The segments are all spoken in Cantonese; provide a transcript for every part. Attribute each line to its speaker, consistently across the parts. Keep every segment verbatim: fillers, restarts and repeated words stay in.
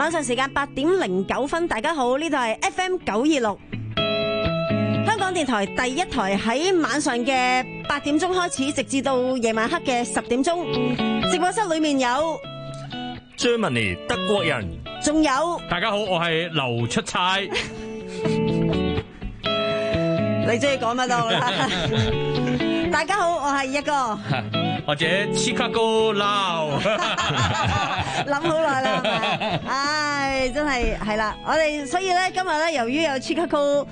Speaker 1: 晚上時間八點零九分，大家好，呢度係 F M 九二六，香港電台第一台，喺晚上嘅八點鐘開始，直至到夜晚黑嘅十點鐘，直播室裏面有
Speaker 2: Germany 德國人，
Speaker 1: 仲有
Speaker 3: 大家好，我係劉出差。
Speaker 1: 你中意講乜都好啦。大家好，我係一哥，
Speaker 3: 或者 Chicago Now，
Speaker 1: 諗好耐啦，係咪？唉，真係係啦，我哋所以咧今日咧，由於有 Chicago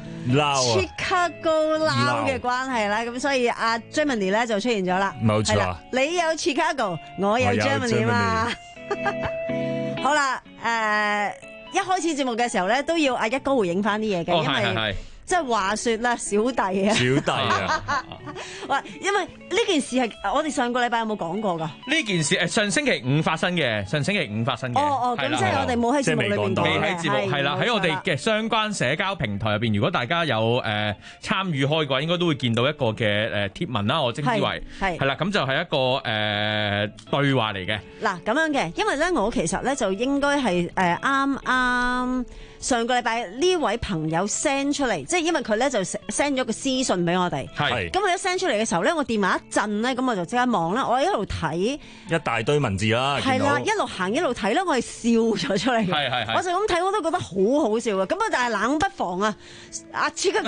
Speaker 1: Chicago Now 嘅關係啦，咁所以阿 Germany 咧就出現咗啦。
Speaker 2: 冇錯，
Speaker 1: 你有 Chicago， 我有 Germany 嘛。好啦，誒，一開始節目嘅時候咧，都要阿一哥回應翻啲嘢嘅，因為。即係話說啦，小弟啊，
Speaker 2: 小弟啊，
Speaker 1: 喂，因為呢件事係我哋上個禮拜有冇講過㗎？
Speaker 3: 呢件事誒上星期五發生嘅，上星期五發生嘅。
Speaker 1: 哦哦，咁即係我哋冇喺節目裏邊講嘅，
Speaker 3: 未喺節目係啦，喺我哋嘅相關社交平台入邊，如果大家有誒參與開嘅話，應該都會見到一個嘅誒貼文啦。我稱之為係係啦，咁就係一個誒對話嚟嘅。嗱
Speaker 1: 咁樣嘅，因為咧我其實咧就應該係誒啱啱。上個禮拜呢位朋友 send 出嚟，即係因為佢咧就 send 咗個私信俾我哋。係。咁佢一 send 出嚟嘅時候咧，我電話一震咧，咁我就即刻望啦。我一路睇
Speaker 2: 一大堆文字啦，
Speaker 1: 係啦，一路行一路睇咧，我係笑咗出嚟。係係係。我就咁睇，我都覺得好好笑嘅。咁啊，但係冷不防啊，阿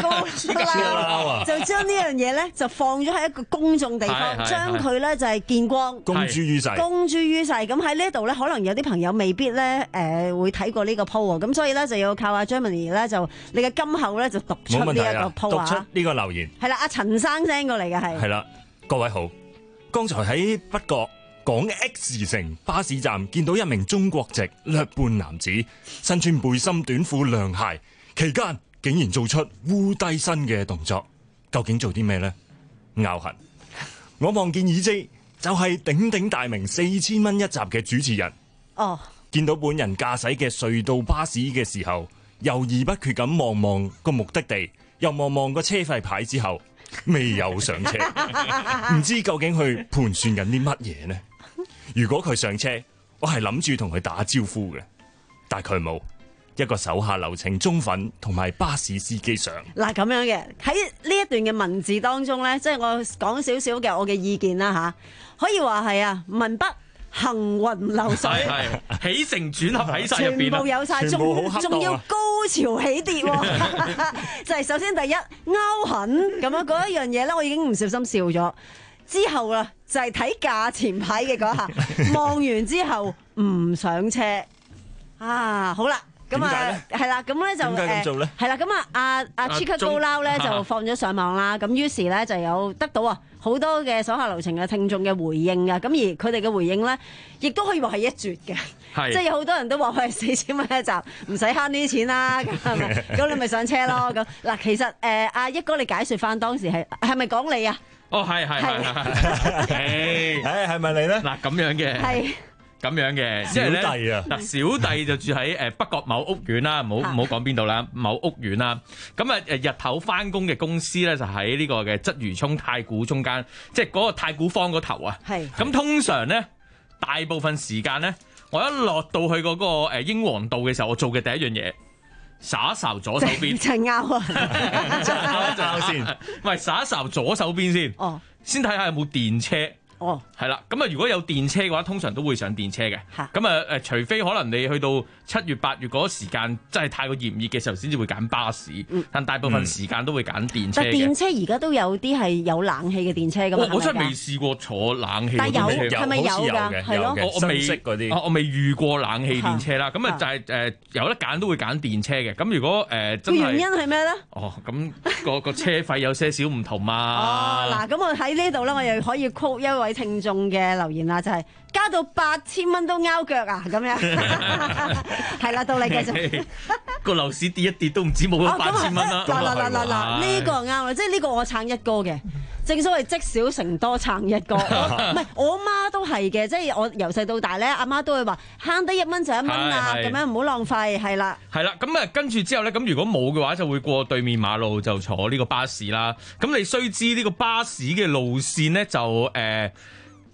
Speaker 1: Chicago 就將呢樣嘢咧就放咗喺一個公眾地方，將佢咧就係見光，
Speaker 2: 公諸於世，
Speaker 1: 公諸於世。咁喺呢度咧，可能有啲朋友未必咧誒會睇過呢個 po 喎，咁所以咧就要。要靠阿 Germany 咧，就你嘅今後咧就讀出呢一個 po 啊，
Speaker 2: 讀出呢個留言
Speaker 1: 係啦，阿陳生 send 過嚟嘅係
Speaker 2: 係啦，各位好，剛才喺北角港 X 城巴士站見到一名中國籍略半男子，身穿背心短褲涼鞋，期間竟然做出烏低身嘅動作，究竟做啲咩呢？拗痕，我望見耳機就係鼎鼎大名四千蚊一集嘅主持人
Speaker 1: 哦。
Speaker 2: 見到本人駕駛嘅隧道巴士嘅時候，猶豫不決咁望望個目的地，又望望個車費牌之後，未有上車，唔知究竟佢盤算緊啲乜嘢呢？如果佢上車，我係諗住同佢打招呼嘅，但佢冇，一個手下留情忠粉同埋巴士司機上。嗱
Speaker 1: 咁樣嘅喺呢一段嘅文字當中呢，即係我講少少嘅我嘅意見啦吓，可以話係啊文筆。行雲流水，
Speaker 3: 起承轉合喺晒入邊，
Speaker 1: 全部有晒，仲仲要高潮起跌，就係首先第一勾痕咁樣嗰一樣嘢咧，我已經唔小心笑咗。之後啦，就係睇價錢牌嘅嗰下，望完之後唔上車啊！好啦。咁啊，係啦，咁咧就誒，係啦，咁啊，阿阿 Chicago Now 咧就放咗上網啦，咁於是咧就有得到啊好多嘅手下留情嘅聽眾嘅回應啊，咁而佢哋嘅回應咧，亦都可以話係一絕嘅，即係有好多人都話佢係四千蚊一集，唔使慳呢啲錢啦，咁係咪？咁你咪上車咯，咁嗱，其實誒，阿一哥你解説翻當時係係咪講你啊？
Speaker 3: 哦，係係係係，
Speaker 2: 誒係咪你咧？
Speaker 3: 嗱咁樣嘅。係。咁樣嘅，
Speaker 2: 小弟啊，
Speaker 3: 嗱小弟就住喺誒北角某屋苑啦，唔好唔好講邊度啦，某屋苑啦。咁啊誒日頭翻工嘅公司咧就喺呢個嘅鰂魚涌太古中間，即係嗰個太古坊嗰頭啊。係。咁通常咧，大部分時間咧，我一落到去嗰個誒英皇道嘅時候，我做嘅第一樣嘢，睄一睄左手邊。就拗啊！
Speaker 2: 就拗一拗先，
Speaker 3: 唔係睄一睄左手邊先。哦。先睇下有冇電車。哦，係啦，咁啊，如果有電車嘅話，通常都會上電車嘅。咁啊，誒，除非可能你去到七月八月嗰個時間，真係太過炎熱嘅時候，先至會揀巴士。嗯、但大部分時間都會揀電車嘅。但電車而家都有啲係有冷氣嘅電車㗎嘛？我真係未試過坐冷氣。但有係咪有㗎？係咯，我我未識嗰啲。我未遇過冷氣電車啦。咁啊就係誒有得揀都會揀電車嘅。咁如果誒、呃、真係原因係咩咧？哦，咁、個個車費有些少唔同嘛。哦，嗱，咁我喺呢度咧，我又可以 quote 一位聽眾嘅留言啦，就係、是、加到八千蚊都拗腳啊，咁樣係啦，到你繼續。個樓市跌一跌都唔止冇咗八千蚊啦。嗱嗱嗱嗱嗱，呢個啱啦，即係呢個我撐一哥嘅。正所謂積少成多撐一哥，唔係我媽都係嘅，即係我由細到大咧，阿媽都會話慳得一蚊就一蚊啊，咁樣唔好浪費，係啦。係啦，咁啊跟住之後咧，咁如果冇嘅話，就會過對面馬路就坐呢個巴士啦。咁你須知呢個巴士嘅路線咧就誒。呃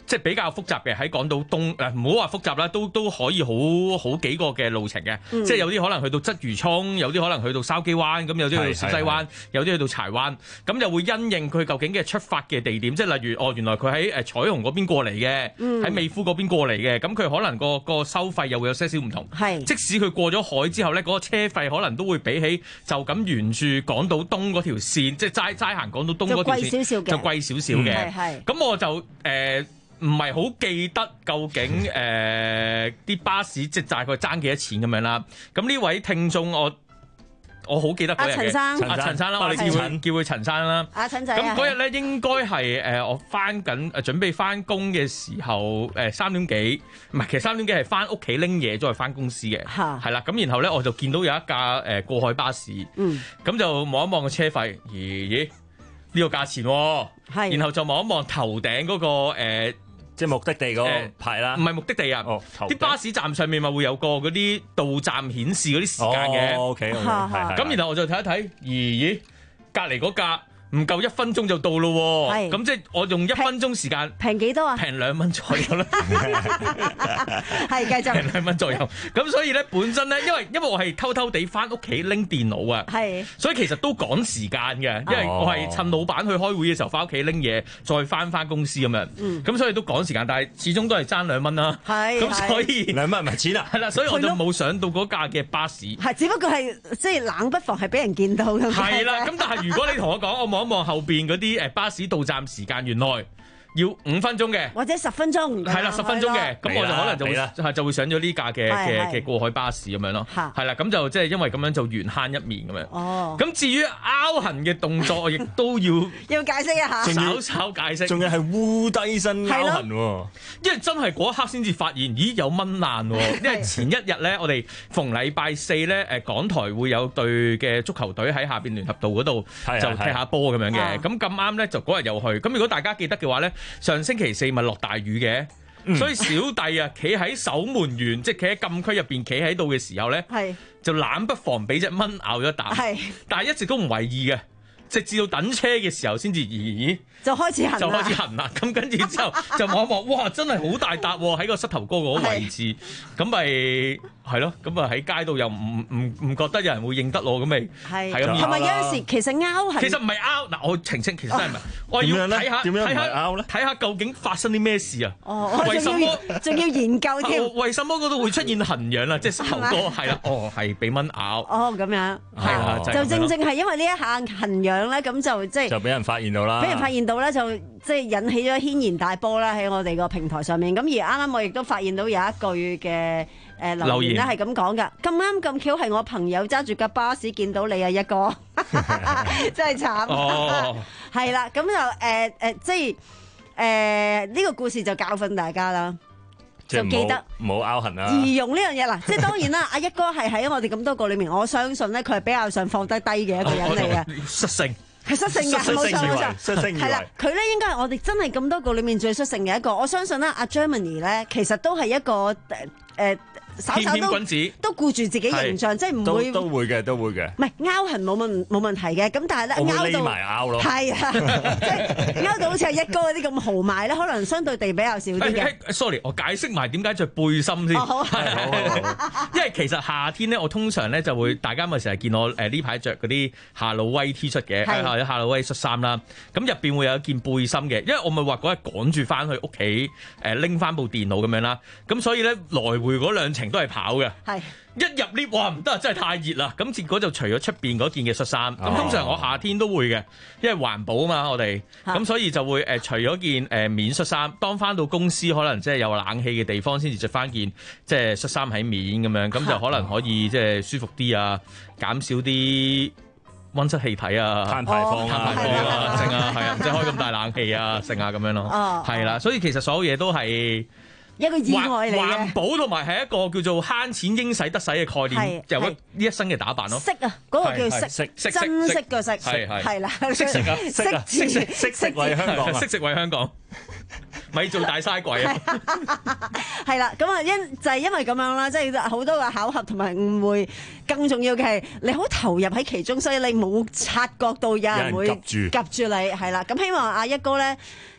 Speaker 3: 即係比較複雜嘅，喺港島東誒，唔好話複雜啦，都都可以好好幾個嘅路程嘅，嗯、即係有啲可能去到鰂魚涌，有啲可能去到筲箕灣，咁有啲去到小西灣，有啲去到柴灣，咁又會因應佢究竟嘅出發嘅地點，即係例如哦，原來佢喺誒彩虹嗰邊過嚟嘅，喺、嗯、美孚嗰邊過嚟嘅，咁佢可能個個收費又會有些少唔同。係，即使佢過咗海之後咧，嗰、嗰個車費可能都會比起就咁沿住港島東嗰條線，即係齋齋行港島東嗰條線就貴少少嘅，就貴少少嘅。係，咁我就誒。呃唔係好記得究竟誒啲、呃、巴士即係大概爭幾多錢咁樣啦。咁呢位聽眾我我好記得嗰日嘅陳生，阿陳生啦，我哋叫佢叫佢陳生啦。阿陳仔。咁嗰日咧應該係誒我翻緊誒準備翻工嘅時候誒三點幾，唔係其實三點幾係翻屋企拎嘢再去翻公司嘅。嚇。係啦，咁然後咧我就見到有一架誒過海巴士。嗯。咁就望一望個車費，咦咦呢個價錢喎。係。然後就望一望頭頂嗰個誒。
Speaker 2: 即係目的地嗰個牌啦，
Speaker 3: 唔係目的地啊！啲巴士站上面咪會有個嗰啲到站顯示嗰啲時間嘅。
Speaker 2: 哦，OK，
Speaker 3: 咁然後我就睇一睇，咦咦，隔離嗰架唔夠一分鐘就到咯喎，咁即係我用一分鐘時間
Speaker 1: 平幾多啊？
Speaker 3: 平兩蚊左右啦，
Speaker 1: 係繼續
Speaker 3: 平兩蚊左右。咁所以咧本身咧，因為因為我係偷偷地翻屋企拎電腦啊，係，所以其實都趕時間嘅，因為我係趁老闆去開會嘅時候翻屋企拎嘢，再翻翻公司咁樣，咁所以都趕時間，但係始終都係爭兩蚊啦，係，咁所以
Speaker 2: 兩蚊唔係錢啊，
Speaker 3: 係啦，所以我就冇上到嗰架嘅巴士，
Speaker 1: 係，只不過係即係冷不防係俾人見到咁，
Speaker 3: 係啦，咁但係如果你同我講，我冇。望一望後邊嗰啲誒巴士到站時間，原來要五分鐘嘅，
Speaker 1: 或者十分鐘，
Speaker 3: 係啦，十分鐘嘅，咁我就可能就會係就會上咗呢架嘅嘅嘅過海巴士咁樣咯，係啦，咁就即係因為咁樣就緣慳一面咁樣。哦，咁至於拗痕嘅動作，我亦都要
Speaker 1: 要解釋一下，
Speaker 3: 稍稍解釋，
Speaker 2: 仲要係烏低身拗痕喎，
Speaker 3: 因為真係嗰一刻先至發現，咦有蚊爛喎，因為前一日咧，我哋逢禮拜四咧，誒港台會有隊嘅足球隊喺下邊聯合道嗰度就踢下波咁樣嘅，咁咁啱咧就嗰日又去，咁如果大家記得嘅話咧。上星期四咪落大雨嘅，嗯、所以小弟啊，企喺守門員，即係企喺禁區入邊，企喺度嘅時候咧，是就冷不防俾隻蚊咬咗啖，是但係一直都唔為意嘅，直至到等車嘅時候先至咦。
Speaker 1: 就開始痕，
Speaker 3: 就開始痕啦。咁跟住之後就望一望，哇！真係好大笪喎，喺個膝頭哥嗰個位置。咁咪係咯。咁啊喺街度又唔唔唔覺得有人會認得我咁咪係係咁。
Speaker 1: 同埋有陣時其實拗痕，
Speaker 3: 其實唔係拗嗱，我澄清，其實真係唔係。我要睇下睇下睇下究竟發生啲咩事啊？
Speaker 1: 哦，為什麼仲要研究添？
Speaker 3: 為什麼嗰度會出現痕癢啦？即係膝頭哥係啦。哦，係俾蚊咬。
Speaker 1: 哦，咁樣
Speaker 3: 係啦，
Speaker 1: 就正正係因為呢一下痕癢咧，咁就即係
Speaker 2: 就俾人發現到啦。
Speaker 1: 俾人發現到咧，就即係引起咗軒然大波啦喺我哋個平台上面。咁而啱啱我亦都發現到有一句嘅誒留言咧係咁講噶，咁啱咁巧係我朋友揸住架巴士見到你啊，一哥真係慘。哦，係啦，咁就誒誒，即係誒呢個故事就教訓大家啦，就記得
Speaker 2: 唔好拗痕啦。
Speaker 1: 儀容呢樣嘢嗱，即係當然啦，阿一哥係喺我哋咁多個裏面，我相信咧佢係比較上放得低嘅一個人嚟嘅，
Speaker 3: 率性。
Speaker 1: 係率性嘅，冇錯冇錯，係啦，佢咧應該係我哋真係咁多個裏面最率性嘅一個。我相信咧，阿 Germany 咧其實都係一個誒誒，稍稍都都顧住自己形象，即係唔會
Speaker 2: 都會嘅，都會嘅。
Speaker 1: 唔係拗痕冇問冇問題嘅，咁但係咧拗到
Speaker 2: 埋拗咯，
Speaker 1: 係啊，即係拗到好似係一哥嗰啲咁豪邁咧，可能相對地比較少啲嘅。
Speaker 3: Sorry， 我解釋埋點解着背心先。好，因為其實夏天咧，我通常咧就會大家咪成日見我誒呢排着嗰啲夏魯威 T 恤嘅，或者夏魯威恤衫啦。咁入邊會有一件背心嘅，因為我咪話嗰日趕住翻去屋企誒拎翻部電腦咁樣啦。咁所以咧來回嗰兩程都係跑嘅，係一入 lift 哇唔得啊，真係太熱啦！咁結果就除咗出邊嗰件嘅恤衫，咁、哦、通常我夏天都會嘅，因為環保啊嘛，我哋咁所以就會誒除咗件誒棉恤衫，當翻到公司可能即係有冷氣嘅地方先至着翻件即係恤衫喺面咁樣，咁就可能可以即係舒服啲啊，減少啲溫室氣體啊，
Speaker 2: 碳排放啊，
Speaker 3: 碳排放啊，剩啊，係啊，唔使開咁大冷氣啊，剩啊咁樣咯，係啦，所以其實所有嘢都係。
Speaker 1: 一個意外嚟嘅，
Speaker 3: 環保同埋係一個叫做慳錢應使得使嘅概念，就呢一身嘅打扮咯。
Speaker 1: 識啊，嗰個叫識，珍惜嘅識，係係啦，
Speaker 3: 識食啊，識啊，識食
Speaker 2: 識食為香港，
Speaker 3: 識食為香港，咪做大嘥鬼啊！
Speaker 1: 係啦，咁啊因就係因為咁樣啦，即係好多嘅巧合同埋誤會，更重要嘅係你好投入喺其中，所以你冇察覺到有人會夾住夾住你，係啦。咁希望阿一哥咧。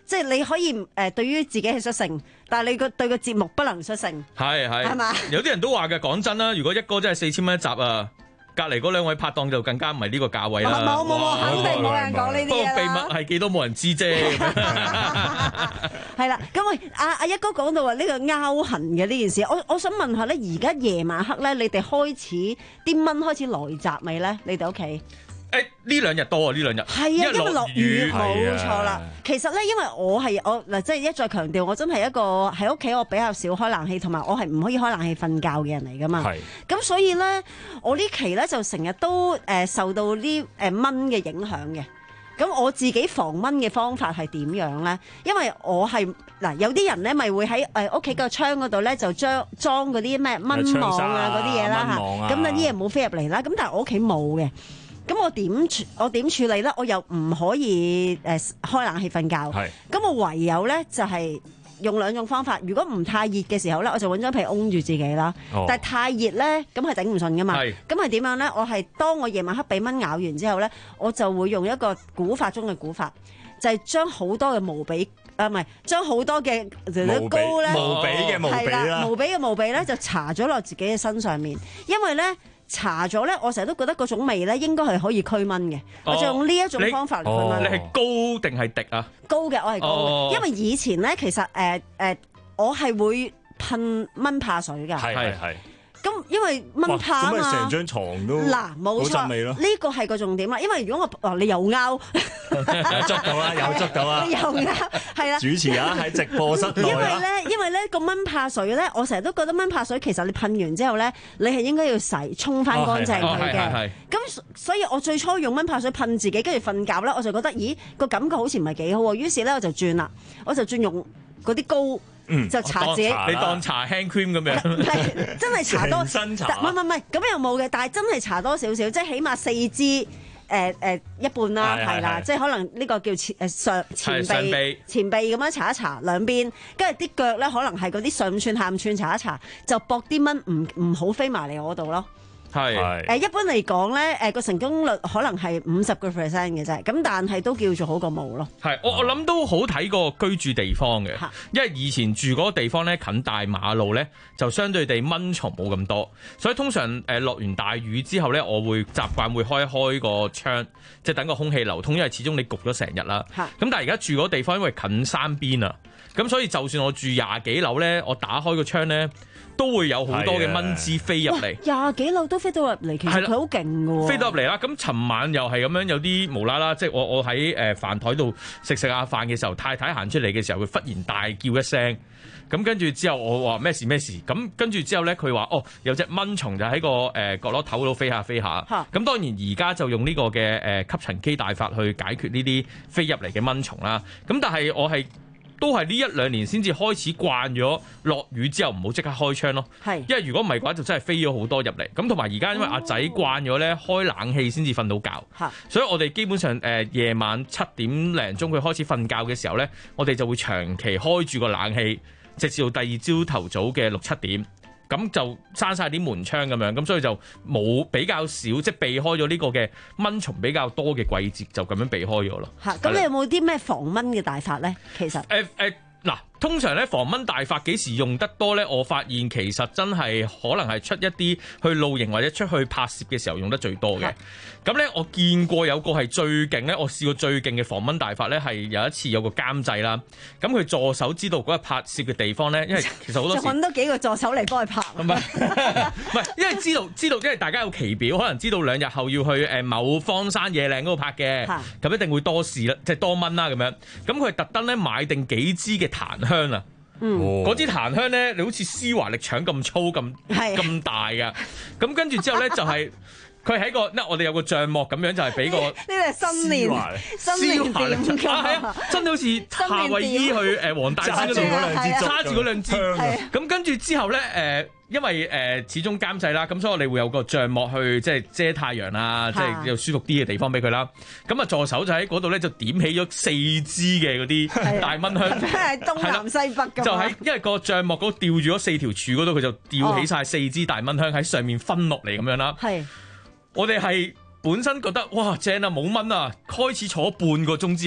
Speaker 1: 即係你可以誒、呃、對於自己係率性，但係你個對個節目不能率性。
Speaker 3: 係係
Speaker 1: 係嘛？
Speaker 3: 有啲人都話嘅，講真啦，如果一哥真係四千蚊一集啊！隔離嗰兩位拍檔就更加唔係呢個價位啦。
Speaker 1: 冇冇冇，肯定冇人講呢啲
Speaker 3: 不過
Speaker 1: 嘢啦。
Speaker 3: 秘密係幾多冇人知啫。
Speaker 1: 係啦，咁喂，阿阿一哥講到話呢個拗痕嘅呢件事，我我想問下咧，而家夜晚黑咧，你哋開始啲蚊開始來襲未咧？你哋屋企？
Speaker 3: 誒呢兩日多啊！呢兩日
Speaker 1: 係啊，因為落雨，冇錯啦。其實咧，因為我係我嗱，即係一再強調，我真係一個喺屋企我比較少開冷氣，同埋我係唔可以開冷氣瞓覺嘅人嚟噶嘛。係。咁所以咧，我呢期咧就成日都誒受到呢誒蚊嘅影響嘅。咁我自己防蚊嘅方法係點樣咧？因為我係嗱，有啲人咧咪會喺誒屋企個窗嗰度咧就將裝嗰啲咩蚊網啊嗰啲嘢啦嚇，咁啊啲嘢冇飛入嚟啦。咁但係我屋企冇嘅。咁我點處我點處理咧？我又唔可以誒、呃、開冷氣瞓覺。咁我唯有咧就係、是、用兩種方法。如果唔太熱嘅時候咧，我就揾張被擁住自己啦。哦、但係太熱咧，咁係頂唔順噶嘛。咁係點樣咧？我係當我夜晚黑俾蚊咬完之後咧，我就會用一個古法中嘅古法，就係、是、將好多嘅毛筆啊，唔係將好多嘅膏咧，
Speaker 2: 毛筆嘅毛筆啦，
Speaker 1: 毛筆嘅毛筆咧就搽咗落自己嘅身上面，因為咧。搽咗咧，我成日都覺得嗰種味咧應該係可以驅蚊嘅，哦、我就用呢一種方法嚟驅蚊。
Speaker 3: 你係膏定係滴啊？
Speaker 1: 膏嘅，我係膏嘅，哦、因為以前咧其實誒誒、呃呃，我係會噴蚊怕水㗎。係係係。咁因為蚊怕啊嘛，咁咪
Speaker 2: 成張床都
Speaker 1: 嗱冇錯，呢個係個重點啦。因為如果我你又拗，
Speaker 2: 捉到啦，又捉到啦，
Speaker 1: 又拗係啦。
Speaker 2: 主持啊喺直播室內
Speaker 1: 因為咧，因為咧個蚊怕水咧，我成日都覺得蚊怕水其實你噴完之後咧，你係應該要洗沖翻乾淨佢嘅。咁所以我最初用蚊怕水噴自己，跟住瞓覺咧，我就覺得咦個感覺好似唔係幾好喎。於是咧我就轉啦，我就轉用嗰啲膏。嗯、就搽自己，
Speaker 3: 你當搽 hand cream 咁樣，
Speaker 1: 係真係搽多，
Speaker 2: 身搽，
Speaker 1: 唔係唔係咁又冇嘅，但係真係搽多少少，即係起碼四支誒誒一半啦，係啦，即係可能呢個叫前誒上前臂前臂咁樣搽一搽兩邊，跟住啲腳咧可能係嗰啲上寸下寸搽一搽，就搏啲蚊唔唔好飛埋嚟我度咯。係誒、呃、一般嚟講咧，誒、呃、個成功率可能係五十個 percent 嘅啫，咁但係都叫做好過冇咯。
Speaker 3: 係我我諗都好睇個居住地方嘅，因為以前住嗰個地方咧近大馬路咧，就相對地蚊蟲冇咁多，所以通常誒落完大雨之後咧，我會習慣會開一開個窗，即係等個空氣流通，因為始終你焗咗成日啦。咁但係而家住嗰個地方因為近山邊啊，咁所以就算我住廿幾樓咧，我打開個窗咧，都會有好多嘅蚊滋飛入嚟，
Speaker 1: 廿幾樓都飛到入嚟，其實佢好勁㗎喎。
Speaker 3: 飛到入嚟啦，咁尋晚又係咁樣，有啲無啦啦，即係我我喺誒飯台度食食下飯嘅時候，太太行出嚟嘅時候，佢忽然大叫一聲，咁跟住之後我話咩事咩事，咁跟住之後咧，佢話哦有隻蚊蟲就喺個誒角落頭度飛下飛下，咁當然而家就用呢個嘅誒吸塵機大法去解決呢啲飛入嚟嘅蚊蟲啦。咁但係我係。都係呢一兩年先至開始慣咗落雨之後唔好即刻開窗咯，係，因為如果唔係嘅話就真係飛咗好多入嚟。咁同埋而家因為阿仔慣咗咧開冷氣先至瞓到覺，哦、所以我哋基本上誒、呃、夜晚七點零鐘佢開始瞓覺嘅時候咧，我哋就會長期開住個冷氣，直至到第二朝頭早嘅六七點。咁就閂晒啲門窗咁樣，咁所以就冇比較少，即係避開咗呢個嘅蚊蟲比較多嘅季節，就咁樣避開咗咯。
Speaker 1: 嚇，咁你有冇啲咩防蚊嘅大法咧？其實誒誒。
Speaker 3: 呃呃嗱，通常咧防蚊大法幾時用得多咧？我發現其實真係可能係出一啲去露營或者出去拍攝嘅時候用得最多嘅。咁咧，我見過有個係最勁咧，我試過最勁嘅防蚊大法咧，係有一次有個監製啦。咁佢助手知道嗰日拍攝嘅地方咧，因為其實好多時
Speaker 1: 就揾多幾個助手嚟幫佢拍。
Speaker 3: 唔係唔係，因為知道知道，因為大家有期表，可能知道兩日後要去誒某荒山野嶺嗰度拍嘅，咁一定會多事啦，即係多蚊啦咁樣。咁佢係特登咧買定幾支嘅檀香啊，嗰支檀香咧，你好似施華力腸咁粗咁咁大㗎，咁跟住之後咧就係佢喺個，嗱我哋有個帳幕咁樣，就係俾個呢
Speaker 1: 個係新年新年點㗎，
Speaker 3: 係啊，真係好似夏威夷去誒黃大仙嗰度揸住嗰兩支，咁跟住之後咧誒。因為誒、呃、始終監製啦，咁所以我哋會有個帳幕去即係遮太陽啊，即係有舒服啲嘅地方俾佢啦。咁啊助手就喺嗰度咧就點起咗四支嘅嗰啲大蚊香，
Speaker 1: 係東南西北咁。
Speaker 3: 就喺因為個帳幕嗰度吊住咗四條柱嗰度，佢就吊起晒四支大蚊香喺上面分落嚟咁樣啦。係、哦，我哋係本身覺得哇正啊冇蚊啊，開始坐半個鐘之後。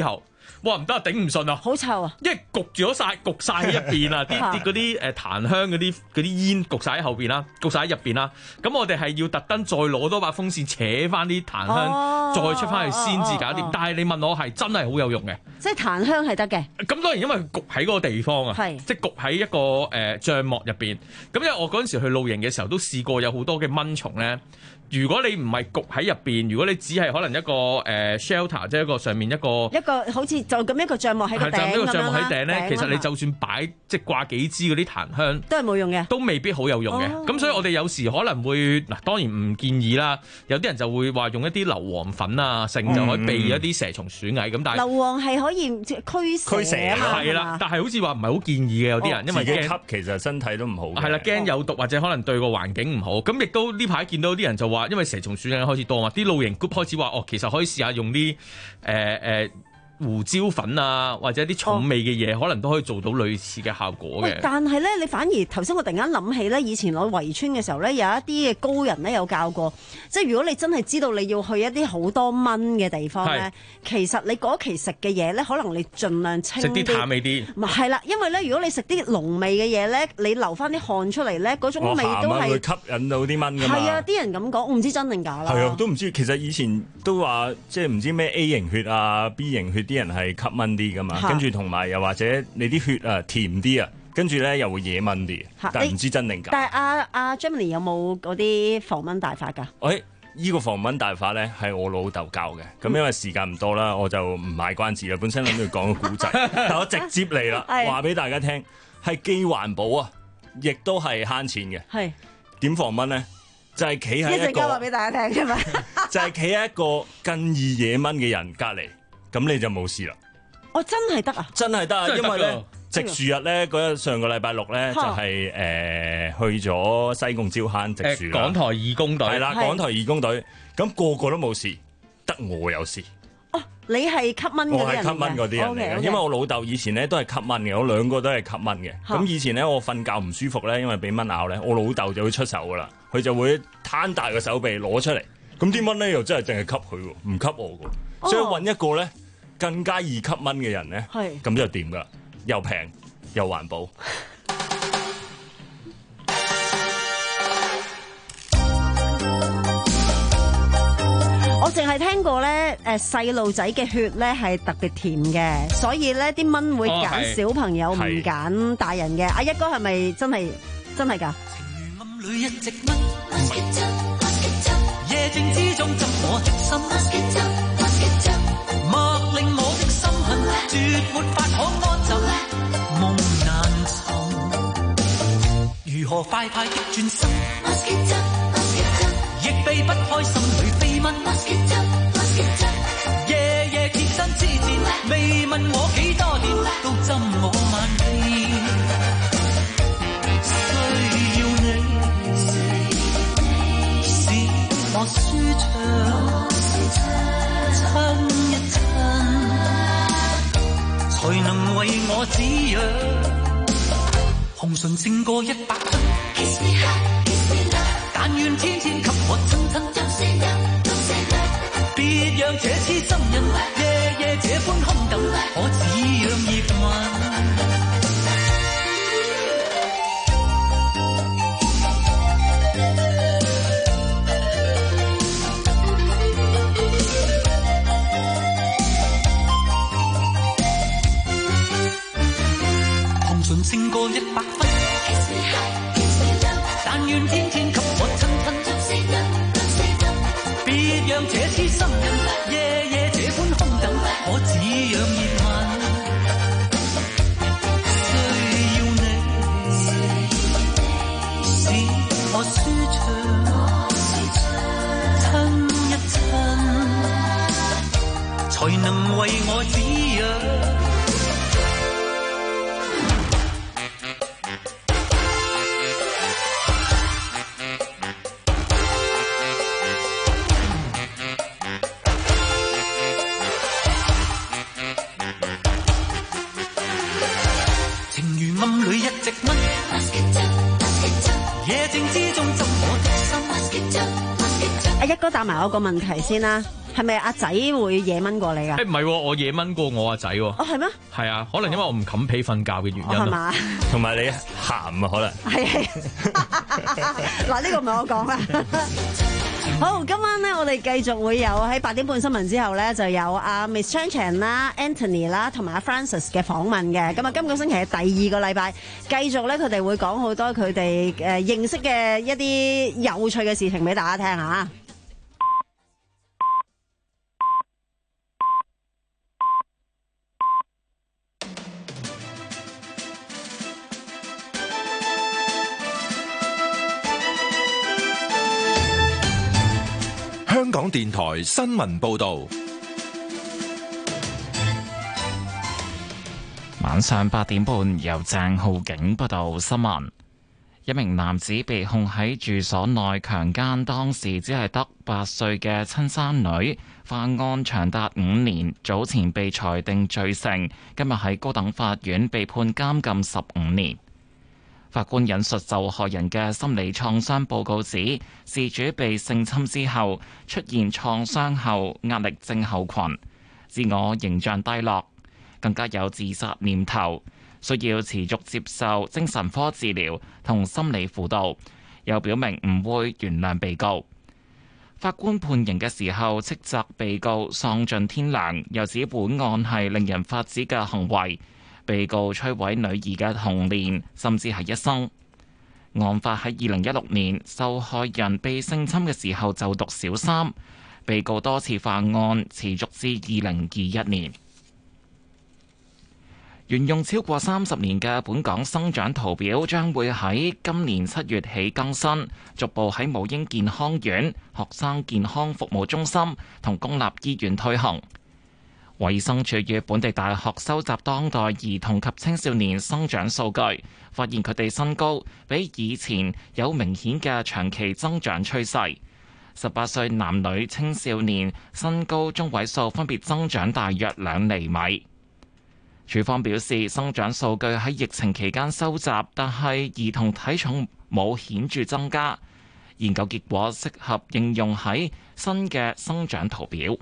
Speaker 3: 哇唔得啊，頂唔順啊，
Speaker 1: 好臭啊，
Speaker 3: 因為焗住咗晒，焗晒喺入邊啊，啲啲嗰啲誒檀香嗰啲嗰啲煙焗晒喺後邊啦，焗晒喺入邊啦。咁我哋係要特登再攞多把風扇扯翻啲檀香，哦、再出翻去先至搞掂。哦哦哦、但係你問我係真係好有用嘅，
Speaker 1: 即係檀香係得嘅。咁
Speaker 3: 當然因為焗喺嗰個地方啊，是即係焗喺一個誒帳、呃、幕入邊。咁因為我嗰陣時去露營嘅時候都試過有好多嘅蚊蟲咧。如果你唔係焗喺入邊，如果你只係可能一個誒、呃、shelter， 即係一個上面一個
Speaker 1: 一個好似就咁一個帳幕喺個頂咁樣啦。係就咁一個帳幕喺頂咧，其實你就算擺即係掛幾支嗰啲檀香，都係冇用嘅，都未必好有用嘅。咁、哦、所以我哋有時可能會嗱，當然唔建議啦。有啲人就會話用一啲硫磺粉啊，剩就可以避一啲蛇蟲鼠蟻咁。但係硫磺係可以驅蛇驅蛇係啦，但係好似話唔係好建議嘅有啲人，哦、因為驚吸其實身體都唔好。係啦，驚有毒或者可能對個環境唔好。咁亦都呢排見到啲人就話。因為蛇蟲鼠蟻開始多嘛，啲露營 group 開始話哦，其實可以試下用啲誒誒胡椒粉啊，或者啲重味嘅嘢，哦、可能都可以做到類似嘅效果嘅。但係咧，你反而頭先我突然間諗起咧，以前我圍村嘅時候咧，有一啲嘅高人咧有教過，即係如果你真係知道你要去一啲好多蚊嘅地方咧，是其實你嗰期食嘅嘢咧，可能你盡量清啲，食啲淡味啲。唔係啦，因為咧，如果你食啲濃味嘅嘢咧，你流翻啲汗出嚟咧，嗰種味都係會吸引到啲蚊㗎嘛。係啊，啲人咁講，我唔知真定假啦。係啊，都唔知。其實以前都話，即係唔知咩 A 型血啊、B 型血。啲人係吸蚊啲噶嘛，跟住同埋又或者你啲血啊甜啲啊，跟住咧又會惹蚊啲，但係唔知真定假。但係阿阿 Jeremy 有冇嗰啲防蚊大法㗎？誒，依個防蚊大法咧係我老豆教嘅，咁、嗯、因為時間唔多啦，我就唔賣關子啦。本身諗住講個古仔，但我直接嚟啦，話俾大家聽，係既環保啊，亦都係慳錢嘅。係點防蚊咧？就係企喺一個，一陣間話俾大家聽啫嘛。就係企喺一個更易惹蚊嘅人隔離。咁你就冇事啦！哦，真係得啊！真係得啊！因為咧，植樹日咧嗰日上個禮拜六咧就係誒去咗西貢礁坑植樹啦。港台義工隊係啦，港台義工隊，咁個個都冇事，得我有事。哦，你係吸蚊嗰啲人嚟嘅？我係吸蚊嗰啲人嚟嘅，因為我老豆以前咧都係吸蚊嘅，我兩個都係吸蚊嘅。咁以前咧我瞓覺唔舒服咧，因為俾蚊咬咧，我老豆就會出手噶啦，佢就會攤大個手臂攞出嚟。咁啲蚊咧又真係淨係吸佢喎，唔吸我噶，所以揾一個咧。更加易吸蚊嘅人咧，咁就掂噶，又平又環保。我淨係聽過咧，誒細路仔嘅血咧係特別甜嘅，所以咧啲蚊會揀小朋友唔揀大人嘅。阿一哥係咪真係真係㗎？莫令我的心恨，絕沒法可安枕，夢難尋。如何快快的轉身，亦避不開心裏飛蚊。夜夜貼身之戰，未問我幾多年，都針我萬遍。需要你，使我舒暢。親一親，才能為我滋養。紅唇勝過一百分，但願天天給我親親。別讓這痴心人夜夜這般空等，我只讓熱吻。勝過一百分，但願天天給我親親。別讓這痴心人夜夜這般空等，我只讓熱吻。需要你，使我舒暢，親一親，才能為我滋養。一哥答埋我個問題先啦， 係咪阿仔會惹蚊過你㗎？
Speaker 3: 誒唔係，我惹蚊過我阿仔喎。
Speaker 1: 哦，係咩？
Speaker 3: 係啊，可能因為我唔冚被瞓覺嘅原因
Speaker 1: 係嘛？
Speaker 2: 同埋你鹹啊，可能
Speaker 1: 係係。嗱，呢個唔係我講啦。好，今晚咧我哋繼續會有喺八點半新聞之後咧就有阿 Miss Chan Chan 啦、Anthony 啦同埋阿 Francis 嘅訪問嘅。咁啊，今個星期係第二個禮拜，繼續咧佢哋會講好多佢哋誒認識嘅一啲有趣嘅事情俾大家聽下。
Speaker 4: 香港電台新聞報道，
Speaker 5: 晚上八點半由鄭浩景報道新聞。一名男子被控喺住所內強姦當時只係得八歲嘅親生女，犯案長達五年，早前被裁定罪成，今日喺高等法院被判監禁十五年。法官引述受害人嘅心理創傷報告指，事主被性侵之後出現創傷後壓力症候群，自我形象低落，更加有自殺念頭，需要持續接受精神科治療同心理輔導，又表明唔會原諒被告。法官判刑嘅時候斥責被告喪盡天良，又指本案係令人髮指嘅行為。被告摧毀女兒嘅童年，甚至係一生。案發喺二零一六年，受害人被性侵嘅時候就讀小三，被告多次犯案，持續至二零二一年。沿用超過三十年嘅本港生長圖表將會喺今年七月起更新，逐步喺母嬰健康院、學生健康服務中心同公立醫院推行。衛生署與本地大學收集當代兒童及青少年生長數據，發現佢哋身高比以前有明顯嘅長期增長趨勢。十八歲男女青少年身高中位數分別增長大約兩厘米。署方表示，生長數據喺疫情期間收集，但係兒童體重冇顯著增加。研究結果適合應用喺新嘅生長圖表。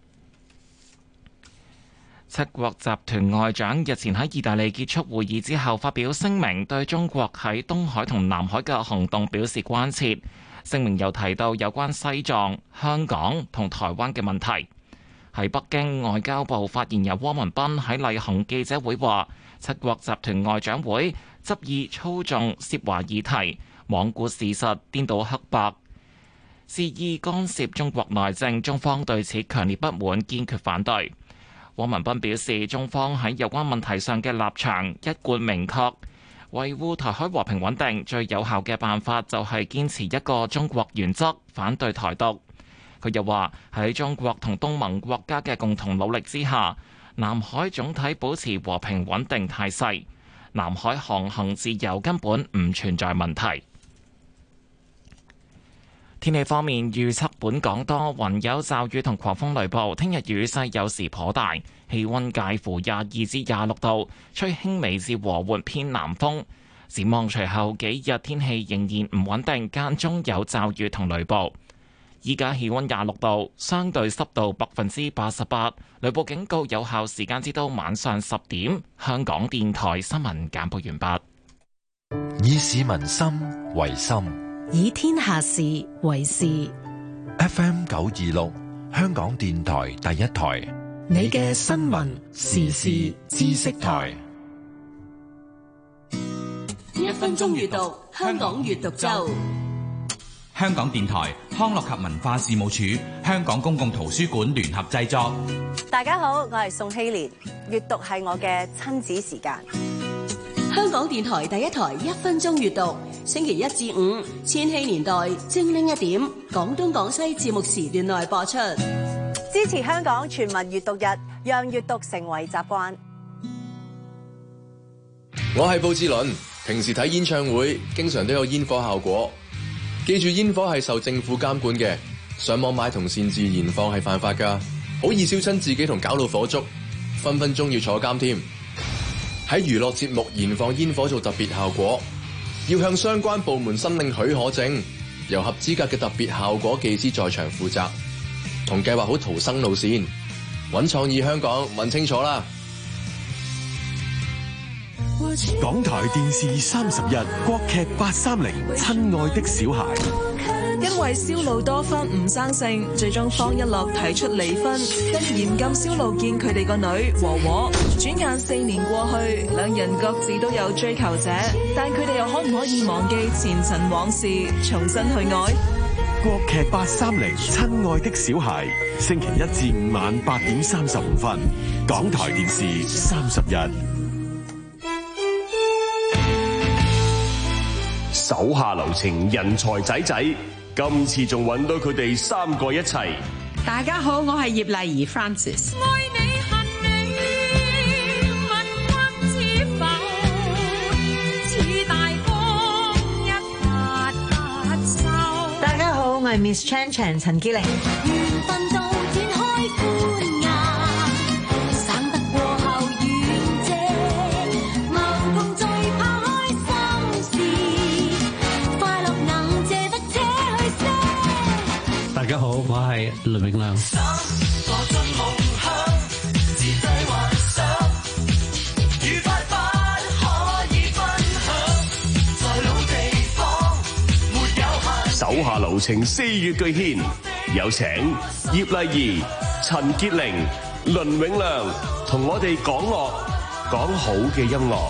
Speaker 5: 七國集團外長日前喺意大利結束會議之後發表聲明，對中國喺東海同南海嘅行動表示關切。聲明又提到有關西藏、香港同台灣嘅問題。喺北京，外交部發言人汪文斌喺例行記者會話，七國集團外長會執意操縱涉華議題，罔顧事實，顛倒黑白，肆意干涉中國內政，中方對此強烈不滿，堅決反對。汪文斌表示，中方喺有關問題上嘅立場一貫明確，維護台海和平穩定最有效嘅辦法就係堅持一個中國原則，反對台獨。佢又話，喺中國同東盟國家嘅共同努力之下，南海總體保持和平穩定態勢，南海航行自由根本唔存在問題。天氣方面，預測本港多雲有驟雨同狂風雷暴，聽日雨勢有時頗大，氣溫介乎廿二至廿六度，吹輕微至和緩偏南風。展望隨後幾日天氣仍然唔穩定，間中有驟雨同雷暴。依家氣溫廿六度，相對濕度百分之八十八，雷暴警告有效時間至到晚上十點。香港電台新聞簡報完畢。
Speaker 4: 以市民心為心，
Speaker 6: 以天下事為事。
Speaker 4: F M 九二六，香港電台第一台，
Speaker 6: 你嘅新聞時事知識台。
Speaker 7: 一分鐘閱讀，香港閱讀周。
Speaker 8: 香港電台、康樂及文化事務署、香港公共圖書館聯合製作。
Speaker 9: 大家好，我係宋希蓮，閱讀係我嘅親子時間。
Speaker 7: 香港電台第一台一分鐘閱讀，星期一至五千禧年代精靈一點，廣東廣西節目時段內播出。
Speaker 9: 支持香港全民閱讀日，讓閱讀成為習慣。
Speaker 10: 我係布志倫，平時睇演唱會經常都有煙火效果。記住，煙火係受政府監管嘅，上網買同擅自燃放係犯法噶，好易燒親自己同搞到火燭，分分鐘要坐監添。喺娛樂節目燃放煙火做特別效果，要向相關部門申領許可證，由合資格嘅特別效果技師在場負責。 同計劃好逃生路線，揾創意香港問清楚啦。
Speaker 11: 港台電視三十日國劇八三零《親愛的小孩》。
Speaker 12: 因為銷路多分唔生性，最終方一樂提出離婚，更嚴禁銷路見佢哋個女和和。轉眼四年過去，兩人各自都有追求者，但佢哋又可唔可以忘記前塵往事，重新去愛？
Speaker 11: 國劇八三零《親愛的小孩》，星期一至五晚八點三十五分，港台電視三十日。
Speaker 13: 手下留情，人才仔仔。今次仲揾到佢哋三個一齊。
Speaker 14: 大家好，我係葉麗儀 Francis。
Speaker 15: 愛你恨你，問君知否？似大風一發發收。
Speaker 16: 大家好，我係 Miss Chan Chan 陳潔靈。
Speaker 15: 緣分到展開歡顏，省得過後緣謝，謀共最怕開心事，快樂能借得車。
Speaker 17: 大家好，我係倫永亮。
Speaker 13: 手下留情，四月巨獻，有請葉麗儀、陳潔靈、倫永亮同我哋講樂，講好嘅音樂。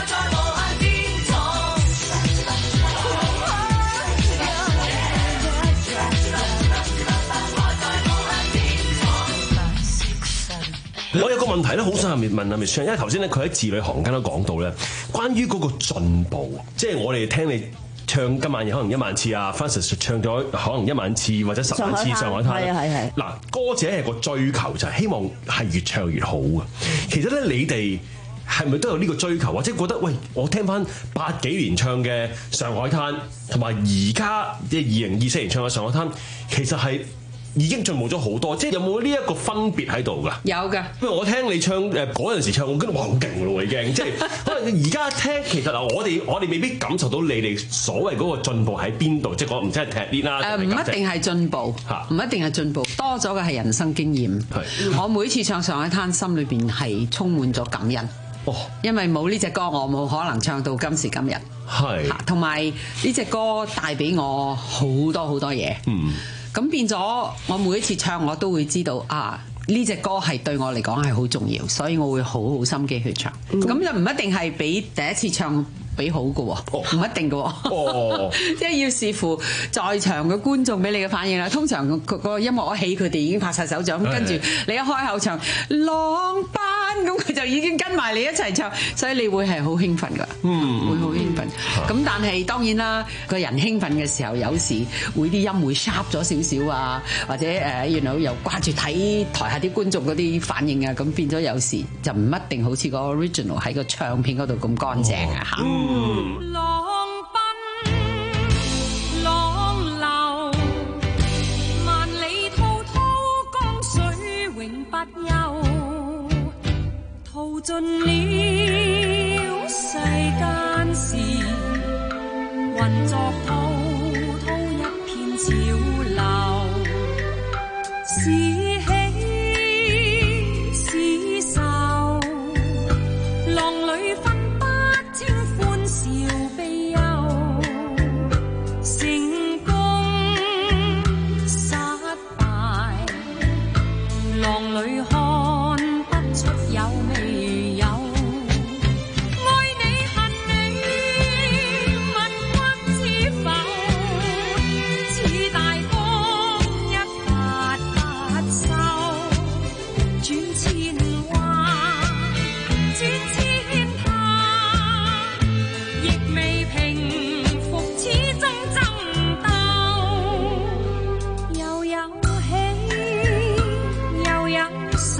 Speaker 13: 我有個問題咧，好想問問阿 Miss Chan，因為頭先咧佢喺字裏行間都講到咧，關於嗰個進步，即係我哋聽你唱今晚可能一萬次啊 ，Francis 唱咗可能一萬次或者十萬次上海灘，係啊係係。嗱，歌者係個追求就係希望係越唱越好嘅。其實咧，你哋係咪都有呢個追求，或者覺得喂，我聽翻八幾年唱嘅上海灘，同埋而家即係二零二四年唱嘅上海灘，其實係已經進步咗好多，即係有冇呢一個分別喺度㗎？
Speaker 14: 有㗎。不
Speaker 13: 如我聽你唱誒嗰陣時唱，我覺得哇好勁咯，已經即係可能而家聽，其實嗱我哋我哋未必感受到你哋所謂嗰個進步喺邊度，即係講唔知係踢 lift 啦。
Speaker 14: 誒唔一定係進步，唔一定係進步，多咗嘅係人生經驗。我每次唱上海灘，心裏邊係充滿咗感恩。哦，因為冇呢隻歌，我冇可能唱到今時今日。係，同埋呢隻歌帶俾我好多好多嘢。嗯。咁變咗，我每一次唱我都會知道啊，呢隻歌係對我嚟講係好重要，所以我會好好心機去唱。咁、嗯、就唔一定係比第一次唱比好嘅喎，唔、哦、一定嘅喎，哦、即係要視乎在場嘅觀眾俾你嘅反應啦。通常個音樂一起，佢哋已經拍晒手掌，跟住你一開口唱浪班，咁佢就已經跟埋你一齊唱，所以你會係好興奮㗎，嗯，會好興奮。咁、嗯、但係當然啦，個人興奮嘅時候，有時會啲音會 sharp 咗少少啊，或者誒，you know，又掛住睇台下啲觀眾嗰啲反應啊，咁變咗有時就唔一定好似個 original 喺個唱片嗰度咁乾淨啊嚇。哦嗯、
Speaker 15: 浪奔浪流，萬里滔滔江水永不休，淘盡了世間事，混作滔滔一片潮流，是喜是愁，浪裏分不清歡笑悲憂，成功失敗，浪裏看不出有未有，愛你恨你，問君知否？似大風一發發收，轉千彎，轉千塔，亦未平復此中爭鬥，又有喜又有愁。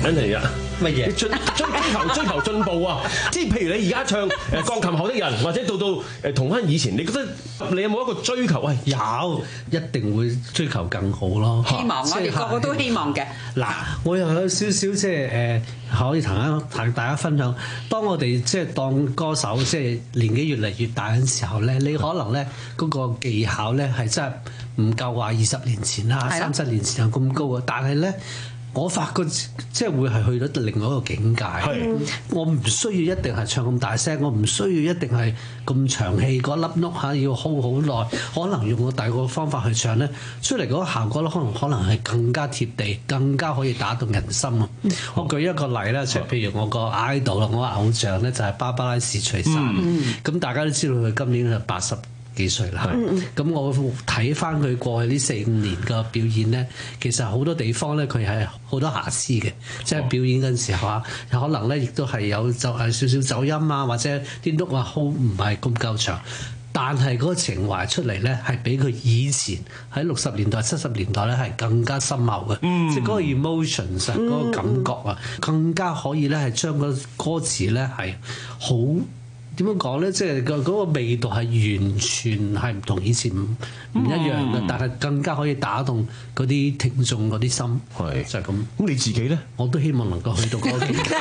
Speaker 13: Anthony 啊，
Speaker 17: 乜嘢？
Speaker 13: 追追求追求進步啊！即係譬如你而家唱誒鋼琴後的人，或者到到誒同翻以前，你覺得你有冇一個追求？喂，
Speaker 17: 有，一定會追求更好咯。
Speaker 14: 希望我哋個個都希望嘅。
Speaker 17: 嗱，我又有少少即係誒，可以同大同大家分享。當我哋即係當歌手，即係年紀越嚟越大嘅時候咧，你可能咧嗰個技巧咧係真係唔夠話二十年前啦、三十年前有咁高啊。但係咧，我發覺即係會係去到另外一個境界。我唔需要一定係唱咁大聲，我唔需要一定係咁長氣嗰粒 note 嚇要 hold 好耐。可能用我第二個方法去唱咧，出嚟嗰個效果咧，可能可能係更加貼地，更加可以打動人心啊！我舉一個例啦，即係譬如我個 idol 啦，我個偶像咧就係芭芭拉史翠珊。咁大家都知道佢今年係八十幾歲啦，咁我睇翻佢過去呢四五年嘅表演咧，其實好多地方咧佢係好多瑕疵嘅，即係表演嗰陣時候啊，可能咧亦都係有就係少少走音啊，或者啲 note 啊 hold 唔係咁夠長，但係嗰個情懷出嚟咧係比佢以前喺六十年代、七十年代咧係更加深厚嘅，嗯、即係嗰個 emotions 嗰、嗯、個感覺啊，更加可以咧係將個歌詞咧係好。點樣講咧？即係個嗰個味道係完全係唔同以前唔唔一樣嘅，嗯、但係更加可以打動嗰啲聽眾嗰啲心，係就係咁。咁你自己咧？我都希望能夠去到嗰個境界，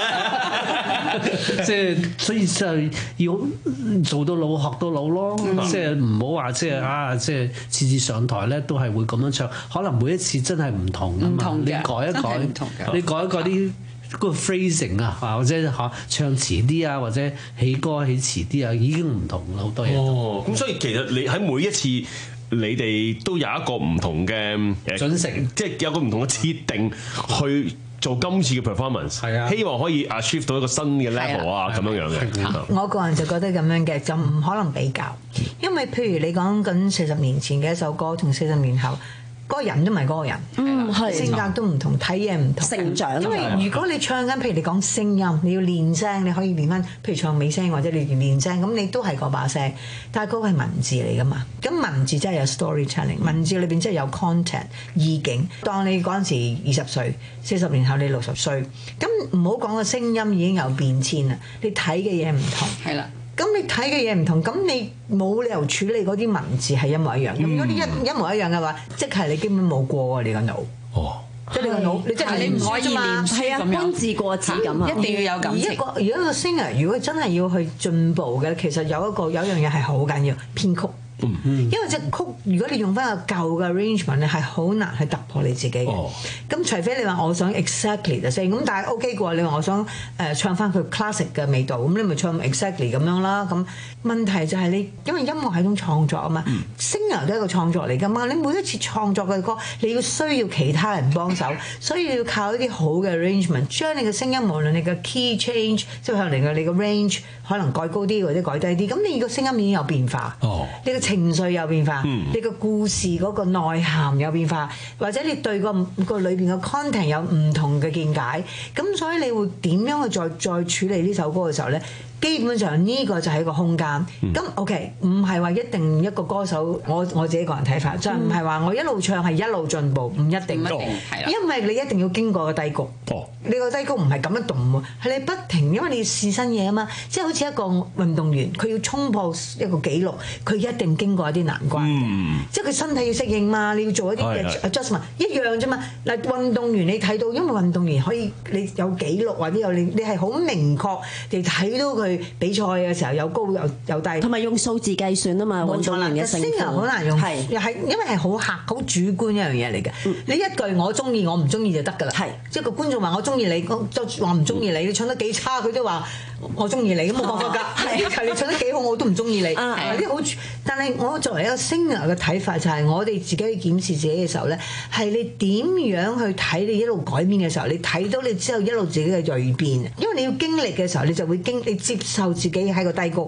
Speaker 17: 即係所以就要做到老學到老咯。即係唔好話即係啊！即係次次上台咧都係會咁樣唱，可能每一次真係唔同㗎嘛。你改一改，你改一改啲。嗰個 phrasing 啊，或者嚇唱遲啲啊，或者起歌起遲啲啊，已經唔同啦，好多嘢。
Speaker 13: 哦，咁所以其實你喺每一次你哋都有一個唔同嘅
Speaker 17: 準繩，
Speaker 13: 即係有個唔同嘅設定去做今次嘅 performance。係啊，希望可以 achieve 到一個新嘅 level 啊，咁樣樣嘅。
Speaker 16: 我個人就覺得咁樣嘅，就唔可能比較，因為譬如你講緊四十年前嘅一首歌，同四十年後。嗰個人都唔係嗰個人，嗯、性格都唔同，睇嘢唔同，成長。因為如果你唱緊，譬如你講聲音，你要練聲，你可以練翻，譬如唱美聲或者你練聲，咁你都係嗰把聲。但係嗰個係文字嚟㗎嘛，咁文字真係有 storytelling，文字裏邊真係有 content 意境。當你嗰陣時二十歲，四十年後你六十歲，咁唔好講個聲音已經有變遷啦，你睇嘅嘢唔同。係啦。咁你睇嘅嘢唔同，咁你冇理由處理嗰啲文字係一模一樣。咁、嗯、如果啲一一模一樣嘅話，即係你根本冇過喎你個腦。哦，即係你個腦，你即係你唔可以念書咁樣，搬字過紙咁啊，一定要有感情。如果一個 singer 如果真係要去進步嘅，其實有一個有一樣嘢係好緊要，編曲。因為隻曲，如果你用翻個舊嘅 arrangement 咧，係好難去突破你自己嘅。咁、哦、除非你話我想 exactly 就先，咁但係 OK 嘅話，你話我想誒唱翻佢 classic 嘅味道，咁你咪唱 exactly 咁樣啦。咁問題就係你，因為音樂係一種創作啊嘛，singer、嗯、都係一個創作嚟㗎嘛。你每一次創作嘅歌，你要需要其他人幫手，所以要靠一啲好嘅 arrangement，將你嘅聲音無論你嘅 key change，即係可能你嘅你嘅 range 可能改高啲或者改低啲，咁你個聲音已經有變化。哦，你嘅情緒有變化，嗯、你個故事嗰個內涵有變化，或者你對個個裏邊嘅 content 有唔同嘅見解，咁所以你會點樣去再再處理呢首歌嘅時候咧？基本上呢個就係一個空間。咁、嗯、OK，唔係話一定一個歌手，我我自己個人睇法，就唔係話我一路唱係一路進步，唔一定。唔一定，因為你一定要經過個低谷。哦、你個低谷唔係咁樣動喎，係你不停，因為你要試新嘢啊嘛。即係好似一個運動員，佢要衝破一個紀錄，佢一定經過一啲難關。嗯、即係佢身體要適應嘛，你要做一啲嘅 adjustment，一樣啫嘛。嗱，運動員你睇到，因為運動員可以你有紀錄或者有你你係好明確地睇到佢。比賽嘅時候有高有有低，
Speaker 1: 同埋用數字計算啊嘛，運動員嘅勝負好難用，係又係因為係好客好主觀一樣嘢嚟嘅。嗯、你一句我中意我唔中意就得㗎啦，係即係個觀眾話我中意你，就話唔中意你，你唱得幾差佢都話我中意你，咁冇辦法㗎。係、哦、你唱得幾好我都唔中意你，啲好、啊。但係我作為一個 singer 嘅睇法就係我哋自己去檢視自己嘅時候咧，係你點樣去睇你一路改變嘅時候，你睇到你之後一路自己嘅蛻變，因為你要經歷嘅時候，你就會經你接受自己喺個低谷。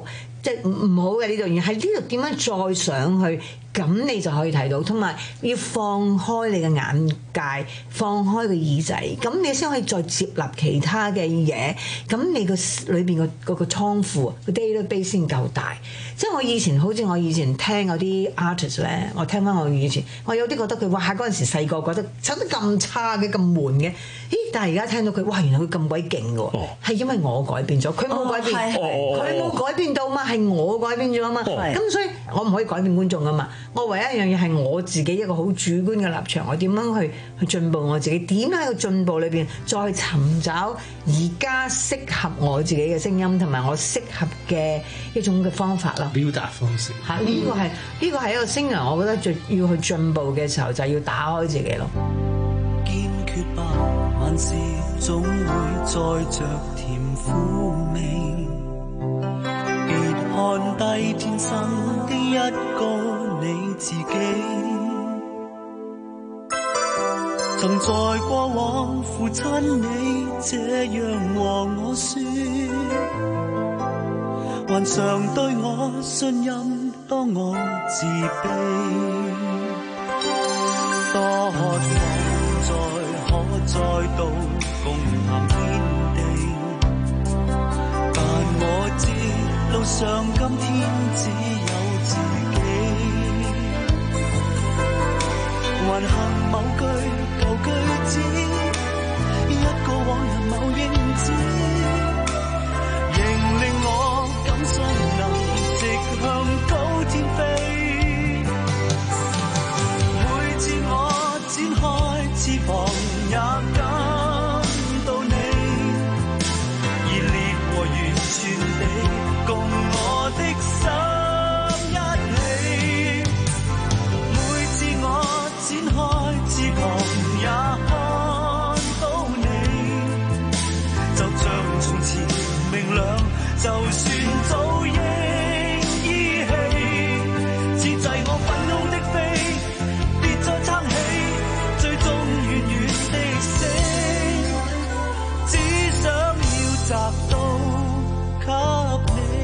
Speaker 16: 即係唔唔好嘅呢度嘢，喺呢度點樣再上去？咁你就可以睇到，同埋要放開你嘅眼界，放開個耳仔，咁你先可以再接納其他嘅嘢。咁你個裏邊個嗰個倉庫個 database 先夠大。即係我以前好似我以前聽嗰啲 artist 咧，我聽翻我以前，我有啲覺得佢哇嗰陣時細個覺得唱得咁差嘅咁悶嘅，咦？但係而家聽到佢哇，原來佢咁鬼勁嘅喎，係、哦、因為我改變咗，佢冇改變，佢冇、哦、改變到嘛，係我改變咗啊嘛。咁、哦、所以我唔可以改變觀眾啊嘛。我唯一一樣嘢係我自己一個好主觀嘅立場，我點樣去去進步我自己？點喺個進步裏邊再尋找而家適合我自己嘅聲音，同埋我適合嘅一種嘅方法咯。
Speaker 17: 表達方式
Speaker 16: 嚇，呢個係呢個係一個聲人，我覺得最要去進步嘅時候，就係要打開自己咯。
Speaker 18: 堅決吧，還是總會載着甜苦味。別看低天生的一個你自己，曾在過往父親你這樣和我說，還常對我信任，當我自卑，多渴望再可再度共談天地，但我知路上今天只有自己，還幸某句舊句子，一個往日某影子，仍令我感傷能直向高天飛。每次我展開翅膀，也感到你熱烈和完全地共我的心一起。每次我展開翅膀，也看到你，就像從前明亮，就算早已依稀，自制我憤怒的飛，別再撐起，最終遠遠的死，只想要摘到給你。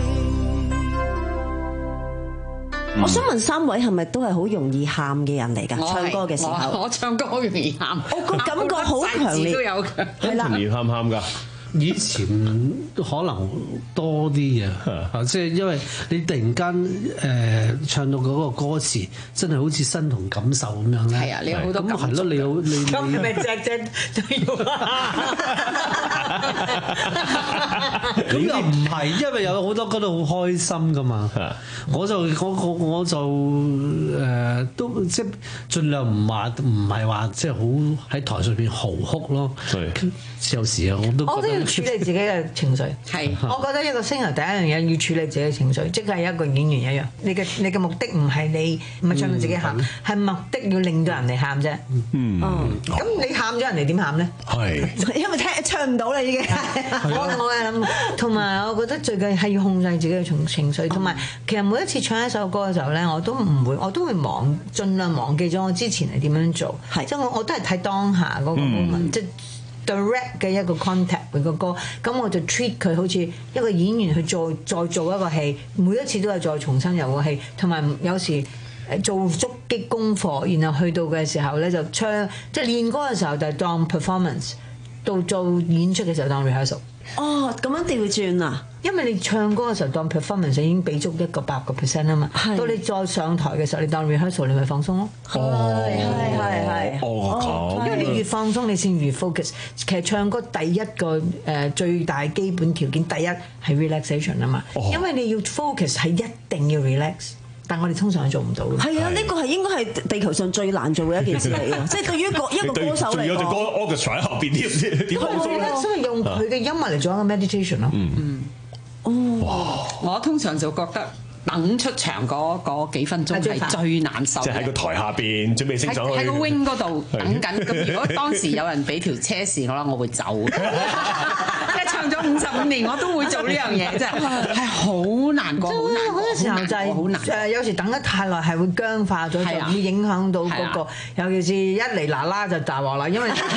Speaker 1: 我想問三位係咪都係好容易喊嘅人嚟㗎？唱歌嘅時候，
Speaker 14: 我，我唱歌好容易喊，
Speaker 1: 我個感覺好強烈
Speaker 14: 都有嘅。
Speaker 1: 係啦，
Speaker 13: 容易喊唔喊㗎？
Speaker 17: 以前可能多啲嘅，即係因為你突然間誒、呃、唱到嗰個歌詞，真係好似身同感受咁樣咧。
Speaker 14: 係啊，你有好多感觸。
Speaker 17: 咁係咯，你有你
Speaker 16: 咁係咪隻隻都要？
Speaker 17: 咁又唔係，因為有好多歌都好開心噶嘛。我就我我我就誒、呃、都即係盡量唔話唔係話即係好喺台上邊嚎哭咯。有時啊，我都
Speaker 16: 我都要處理自己嘅情緒。係，我覺得一個星人第一樣嘢要處理自己嘅情緒，即係一個演員一樣。你嘅你嘅目的唔係你唔係唱到自己喊，係、嗯、目的要令到人哋喊啫。嗯，咁、嗯、你喊咗人哋點喊咧？係，因為聽唱唔到啦已經。我我係諗，同埋我覺得最緊係要控制自己嘅情情緒，同埋其實每一次唱一首歌嘅時候咧，我都唔會，我都會忘，盡量忘記咗我之前係點樣做。係，即係我我都係睇當下嗰個 moment，即係。direct 嘅一個 contact 佢個歌，咁我就 treat 佢好似一個演員去做再做一個戲，每一次都係再重新有個戲，同埋有時誒做足啲功課，然後去到嘅時候咧就唱，即係練歌嘅時候就當 performance， 到做演出嘅時候當 rehearsal。
Speaker 1: 哦，咁樣調轉啊！
Speaker 16: 因為你唱歌嘅時候當 performance 已經俾足一個百個 percent 啊嘛，到你再上台嘅時候，你當 rehearsal 你咪放鬆咯。係係係係。哦，因為你越放鬆，你先越 focus。其實唱歌第一個誒、呃、最大基本條件，第一係 relaxation 啊嘛，因為你要 focus 係一定要 relax。但我哋通常係做唔到嘅。係啊，呢個係應該係地球上最難做嘅一件事嚟嘅，即係對於一個一個歌手嚟講。仲有隻歌 orchestra 喺後邊啲點放鬆咧？所以用佢嘅音樂嚟做一個 meditation 咯。嗯。
Speaker 14: 哦。我通常就覺得等出場嗰嗰幾分鐘係最難受嘅。即係喺個台下邊準備升上去。喺個 wing 嗰度等緊。咁如果當時有人俾條車匙我啦，我會走。即係唱咗五十五年，我都會做呢樣嘢，真係係好難過。好難過。好多時候就係好難。誒，有時等得太耐係會僵化咗，就會影響到嗰個。尤其是一嚟嗱嗱就大鑊啦，因為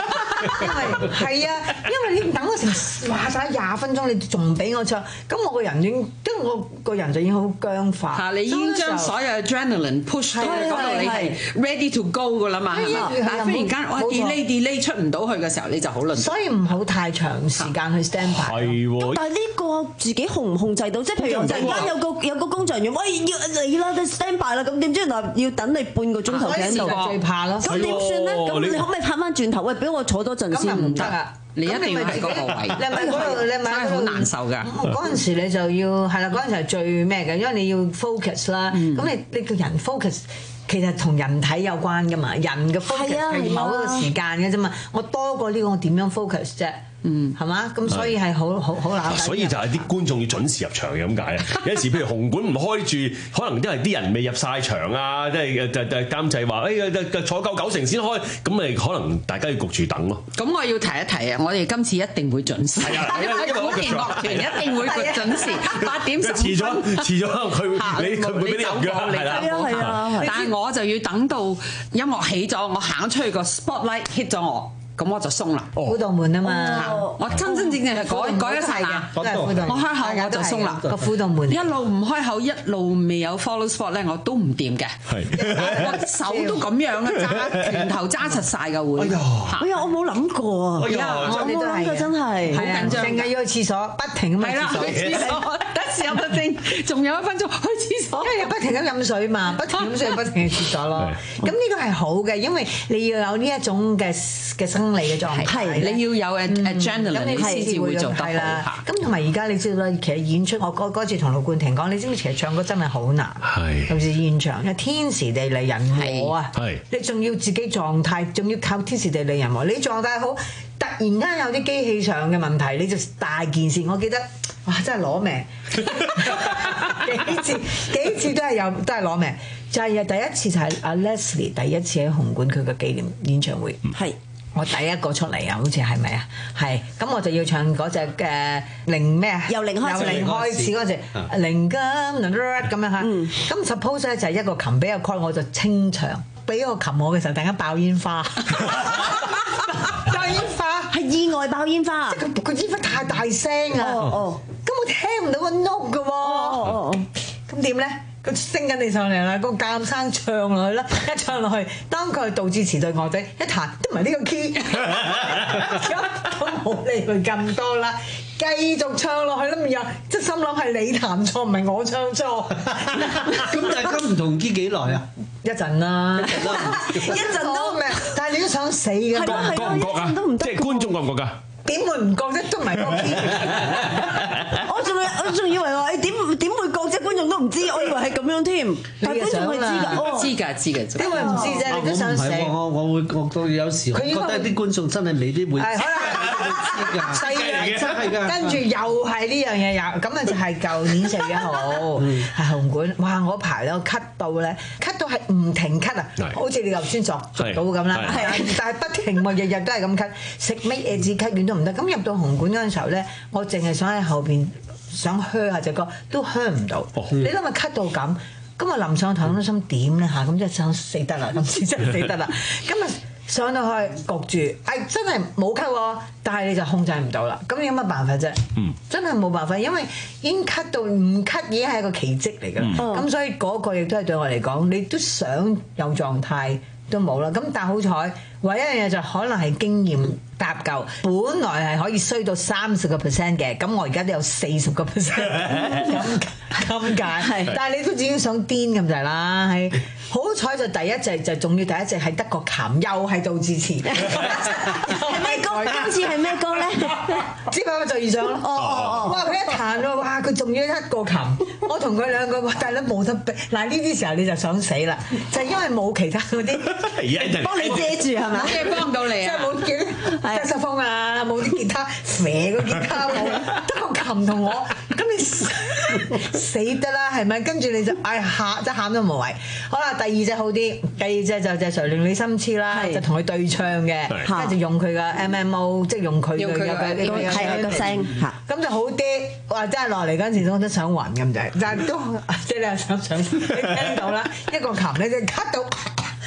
Speaker 16: 因為係啊，因為你等我成話晒廿分鐘，你仲唔俾我唱，咁我個人已經，因為我個人就已經好僵化。
Speaker 14: 嚇！你已經將所有 adrenaline push 到去嗰度，你係 ready to go 噶啦嘛，係嘛？但係忽然間我 delay delay 出唔到去嘅時候，你就好亂。
Speaker 16: 所以唔好太長時間去 stand by。
Speaker 13: 係喎。
Speaker 1: 但係呢個自己控唔控制到？即係譬如突然間有個有個工作人員，喂要嚟啦，你 stand by 啦，咁點知原來要等你半個鐘頭企喺度，
Speaker 16: 最怕咯。
Speaker 1: 咁點算咧？咁你可唔可以拍翻轉頭？喂，俾我坐多陣先。
Speaker 16: 唔得啊！
Speaker 14: 你一定要喺嗰個位，
Speaker 16: 你咪嗰度，你咪
Speaker 14: 真係好難受㗎。
Speaker 16: 嗰陣時你就要係啦，嗰陣時係最咩嘅，因為你要 focus 啦。咁你你個人 focus 其實同人體有關㗎嘛，人嘅 focus 係某一個時間嘅啫嘛。我多過呢個，我點樣 focus 啫？嗯，係嘛？咁所以係好好好難。
Speaker 13: 所以就係啲觀眾要準時入場嘅咁解啊！有陣時譬如紅館唔開住，可能都係啲人未入晒場啊，即係就就監製話誒坐夠九成先開，咁咪可能大家要焗住等咯。
Speaker 14: 咁我要提一提啊，我哋今次一定會準時。係啊，因為古田樂團一定會準時，八點十
Speaker 13: 遲咗遲咗，佢你佢會俾你入嘅，係啦，
Speaker 1: 係啊。
Speaker 14: 但係我就要等到音樂起咗，我行出去個 spotlight hit 咗我。咁我就鬆啦，
Speaker 16: 輔導門啊嘛，
Speaker 14: 我真真正正係改改一齊㗎，我開口我就鬆啦，
Speaker 16: 個輔導門
Speaker 14: 一路唔開口，一路未有 follow spot 咧，我都唔掂嘅，我手都咁樣啊，揸拳頭揸實晒㗎會，
Speaker 1: 哎呀我冇諗過啊，
Speaker 16: 我冇諗過真係，好緊張，淨係要去廁所，不停咁去廁所，
Speaker 14: 去廁所，得時有個證，仲有一分鐘去廁所，
Speaker 16: 因為不停咁飲水嘛，不停飲水不停去廁所咯，咁呢個係好嘅，因為你要有呢一種嘅嘅生理嘅狀態，
Speaker 14: 你要有 adrenaline，你先至會做得好。
Speaker 16: 咁同埋而家你知道啦，其實演出我嗰嗰次同盧冠廷講，你知唔知其實唱歌真係好難，尤其是現場，因為天時地利人和啊，你仲要自己狀態，仲要靠天時地利人和。你狀態好，突然間有啲機器上嘅問題，你就大件事。我記得哇，真係攞命，幾次幾次都係有都係攞命。就係第一次就係阿 Leslie 第一次喺紅館佢嘅紀念演唱會，係。我第一個出嚟啊，好似係咪啊？係，咁我就要唱嗰隻嘅零咩啊？
Speaker 1: 由零開始，
Speaker 16: 由零開始嗰隻零金咁樣嚇。咁 suppose 咧就係一個琴俾個 chord，我就清唱。俾個琴我嘅時候，突然間爆煙花，爆煙花
Speaker 1: 係意外爆煙花，
Speaker 16: 即係佢個煙花太大聲啊！哦哦，咁我聽唔到個 note 嘅喎。哦哦，咁點咧？佢升緊你上嚟啦，個監生唱落去啦，一唱落去，當佢導致詞對樂仔一彈都唔係呢個 key，咁冇理佢咁多啦，繼續唱落去啦，咪又即係心諗係你彈錯，唔係我唱錯。
Speaker 17: 咁大家唔同 key 幾耐啊？
Speaker 16: 一陣啦，一陣啦，一陣都咩？但係你都想死嘅，
Speaker 13: 覺唔覺唔覺啊？即係觀眾覺唔覺㗎？
Speaker 16: 點會唔覺啫？都唔係個 key。
Speaker 1: 我仲我仲以為話你點點會覺啫？觀眾都唔知，我以為係咁樣添。但係觀眾係知㗎，
Speaker 14: 知㗎知㗎。
Speaker 16: 點會唔知啫？你都想死。
Speaker 17: 我我會覺到有時，我覺得啲觀眾真係未必會知㗎。
Speaker 16: 係嘅，真係㗎。跟住又係呢樣嘢又咁啊！就係舊年四月一號係紅館，哇！我排到咳到咧，咳到係唔停咳啊，好似你頭先作作到咁啦。係啊，但係不停喎，日日都係咁咳，食乜嘢止咳丸都唔得。咁入到紅館嗰陣時候咧，我淨係想喺後邊想噓下隻歌，都噓唔到。你諗下咳到咁，咁啊臨上台都心點咧嚇？咁即係想死得啦，今次真係死得啦。咁啊上到去焗住，係真係冇咳喎，但係你就控制唔到啦。咁有乜辦法啫？嗯，真係冇辦法，因為已經咳到唔咳已經係一個奇蹟嚟㗎啦。咁、嗯、所以嗰個亦都係對我嚟講，你都想有狀態都冇啦。咁但係好彩，唯一一樣嘢就可能係經驗搭夠，本來係可以衰到三十個 percent 嘅，咁我而家都有四十個 percent 咁咁解。但係你都已經想癲咁就係啦，係好彩就第一隻就仲要第一隻係得個琴，又係杜自持。
Speaker 1: 係咩歌？今次係咩歌咧？
Speaker 16: 只不過就遇上咯。哦哦哦！哇！佢一彈喎，哇！佢仲要一個琴，我同佢兩個哇，大佬冇得比。嗱呢啲時候你就想死啦，就係因為冇其他嗰啲幫你遮住係咪？
Speaker 14: 冇嘢幫到你啊！
Speaker 16: 即係冇幾薩克斯風啊，冇啲吉他，啡個吉他冇，得個琴同我，咁你死得啦，係咪？跟住你就唉喊，即係喊都無謂。好啦，第二隻好啲，第二隻就就誰令你心痴啦，就同佢對唱嘅，跟住用佢嘅 M M O， 即係用佢嘅嘅
Speaker 1: 係個聲嚇，
Speaker 16: 咁就好啲。哇！真係落嚟嗰陣時，我都想暈咁滯，但係都即係你又想想，你聽到啦，一個琴你就咳到。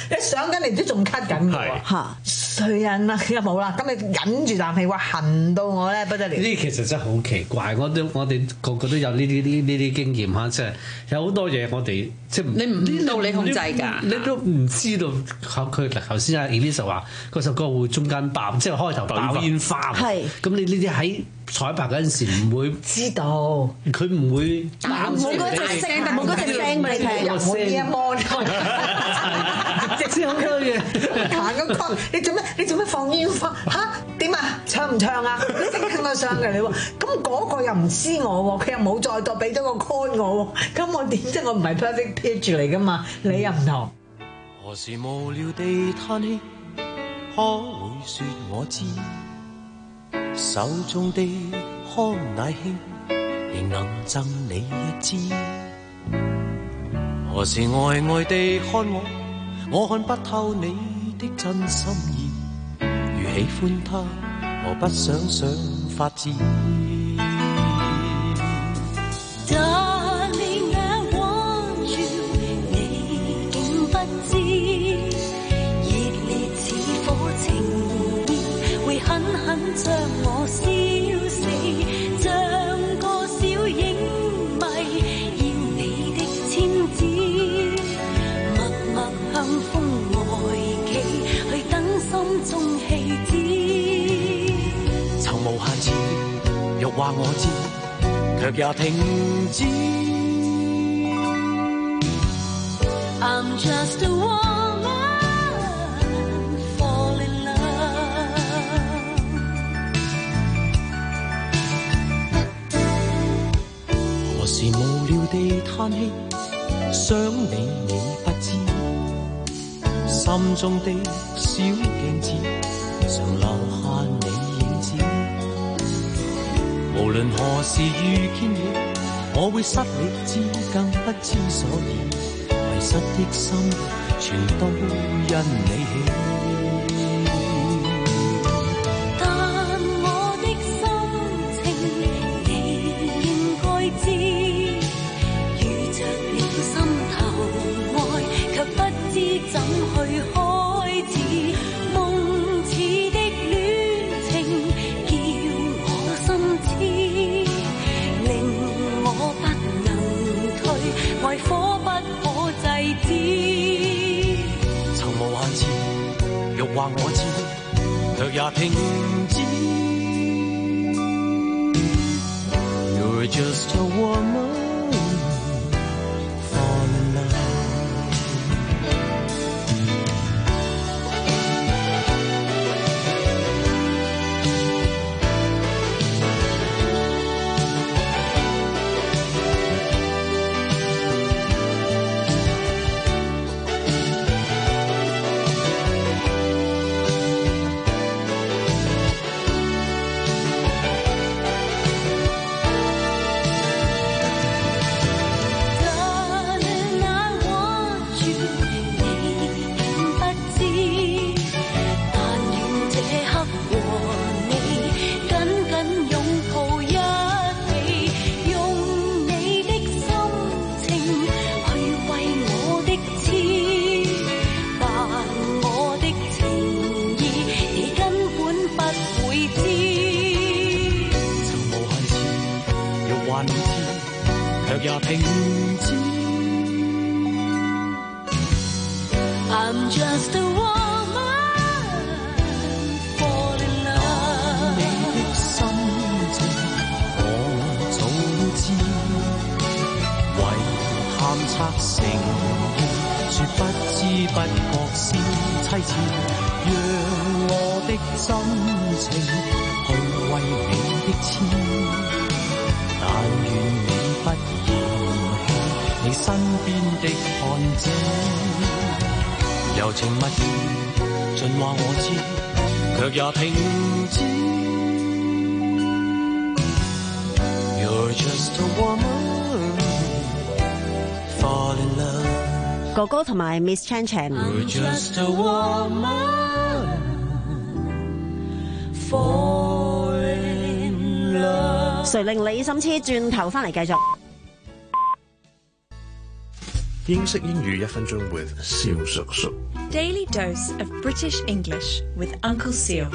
Speaker 16: 你上緊你都仲咳緊嘅喎嚇，衰人啦，又冇啦，咁你忍住啖氣，哇痕到我咧不得了。
Speaker 17: 呢啲其實真係好奇怪，我都我哋個個都有呢啲呢呢啲經驗嚇，即係有好多嘢我哋即係
Speaker 14: 你唔到你控制㗎，
Speaker 17: 你都唔知道佢頭先阿 Elisa 話嗰首歌會中間爆，即係開頭爆煙花，係咁你呢啲喺彩排嗰陣時唔會知道，佢唔會
Speaker 1: 冇嗰隻聲，冇嗰隻聲俾你聽，
Speaker 16: 冇呢一波，即係好多嘢彈個曲，你做咩？你做咩放煙花嚇？點啊？唱唔唱啊？你即刻我上嘅你喎，咁嗰個又唔知我喎，佢又冇再度俾咗個 call 我喎，咁我點啫？我唔係 perfect pitch 嚟噶嘛，你又唔同。
Speaker 18: 何時無聊地嘆氣，可會説我知？手中的康乃馨，仍能贈你一支。何時呆呆地看我，我看不透你的真心意。如喜歡他，何不想想法子？
Speaker 15: Darling, I want you， 你竟不知，熱烈似火情意，會狠狠將我燒死，像個小影迷，要你的簽字，默默向風外企，去等心中氣子。
Speaker 18: 曾無限次，欲話我知。 卻也停止。
Speaker 15: I'm just a woman fall in love。
Speaker 18: 何時無聊地嘆氣，想你你不知，心中的小鏡子常留下你影子。 無論何時遇見你，我會失理智，更不知所以。迷失的心，全都因你起。
Speaker 15: 但我的心情，你應該知。遇着了心頭愛，卻不知怎去開始。夢似的戀情，叫我心痴。 愛火不可制止，
Speaker 18: 曾無限次，欲話我知，卻也停止。You're just a woman fall in love。
Speaker 15: I'm just a woman fall in love。
Speaker 18: 你的心情我早知，遺憾拆成說不知不覺是妻子，讓我的真情去為你的痴，但願你不嫌棄你身邊的看姐。 柔情蜜意，盡話我知，卻也停止。You're just a woman fall in love。
Speaker 1: 哥哥同埋 Miss Chan Chan。
Speaker 18: You're just a woman fall in love。
Speaker 1: 誰令你心痴？轉頭翻嚟繼續。
Speaker 19: 英式英語一分鐘 with 蕭叔叔。
Speaker 12: daily dose of British English with Uncle Seal.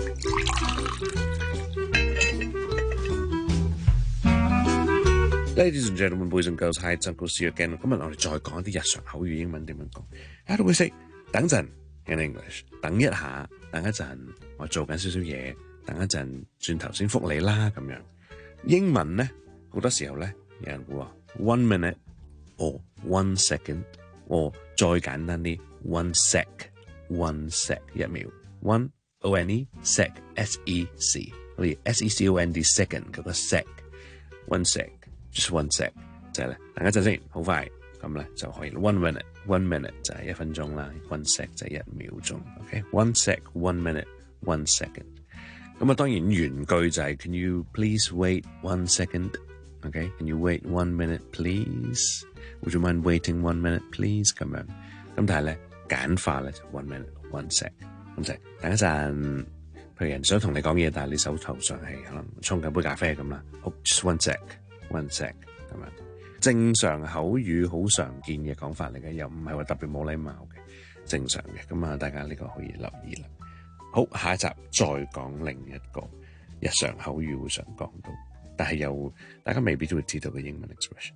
Speaker 19: Ladies and gentlemen, boys and girls, hi, it's Uncle Seal again. 今日我哋再講一啲日常口語英文點樣講。How do we say 等陣 in English？ 等一下，等一陣，我做緊少少嘢，等一陣，轉頭先覆你啦咁樣。英文咧好多時候咧，有人會話 one minute or one second， or 再簡單啲 one sec，one sec 一秒 ，one o n e sec s e c， 好似 s e c o n d second 嗰個 sec，one sec。Just one sec， 就係咧，等一陣先，好快咁咧就可以。One minute，one minute 就係一分鐘啦。One sec 就係一秒鐘。OK，one sec，one minute，one second。咁啊，當然原句就係 Can you please wait one second？OK，Can you wait one minute please？Would you mind waiting one minute please？咁樣。咁但係咧簡化咧就 one minute，one sec。咁就係等一陣。譬如人想同你講嘢，但係你手頭上係可能沖緊杯咖啡咁啦。好 ，just one sec。One sec 咁樣，正常口語好常見嘅講法嚟嘅，又唔係話特別冇禮貌嘅，正常嘅。咁啊，大家呢個可以留意啦。好，下一集再講另一個日常口語會常講到，但係又大家未必都會知道嘅英文 expression。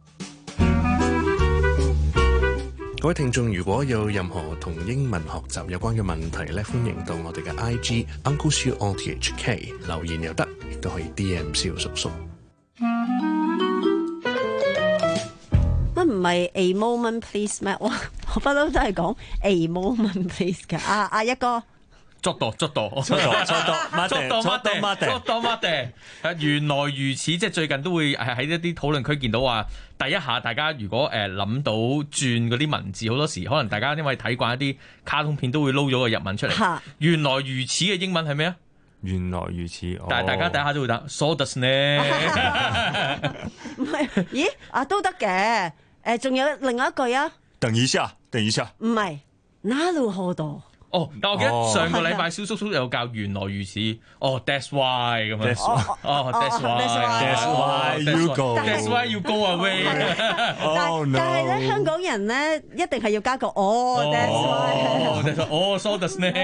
Speaker 19: 各位聽眾，如果有任何同英文學習有關嘅問題咧，歡迎到我哋嘅 I G Uncle Siu O T H K 留言又得，亦都可以 D M 蕭叔叔。
Speaker 1: 乜唔係 a moment please 咩？我我不嬲都係講 a moment please 㗎。啊啊一哥，
Speaker 3: 捉到捉到
Speaker 2: 捉到捉到
Speaker 3: 捉到捉到捉到捉到。原來如此，即係最近都會係喺一啲討論區見到話，第一下大家如果誒諗到轉嗰啲文字，好多時可能大家因為睇慣一啲卡通片，都會撈咗個日文出嚟。原來如此嘅英文係咩啊？
Speaker 2: 原來如此，哦、
Speaker 3: 但係大家第一下都會答 so does 呢？
Speaker 1: 唔係，咦啊都得嘅。誒，仲有另外一句啊！
Speaker 2: 等一下，等一下，
Speaker 1: 唔係，那路好多。
Speaker 3: 哦，但我記得上個禮拜蕭叔叔有教原來如此。哦 ，that's why 咁樣。哦 ，that's
Speaker 2: why，that's why you
Speaker 3: go，that's why you go away。
Speaker 2: 哦 no！
Speaker 1: 但係咧，香港人咧一定係要加個哦 ，that's why。
Speaker 3: 哦 ，so does 呢？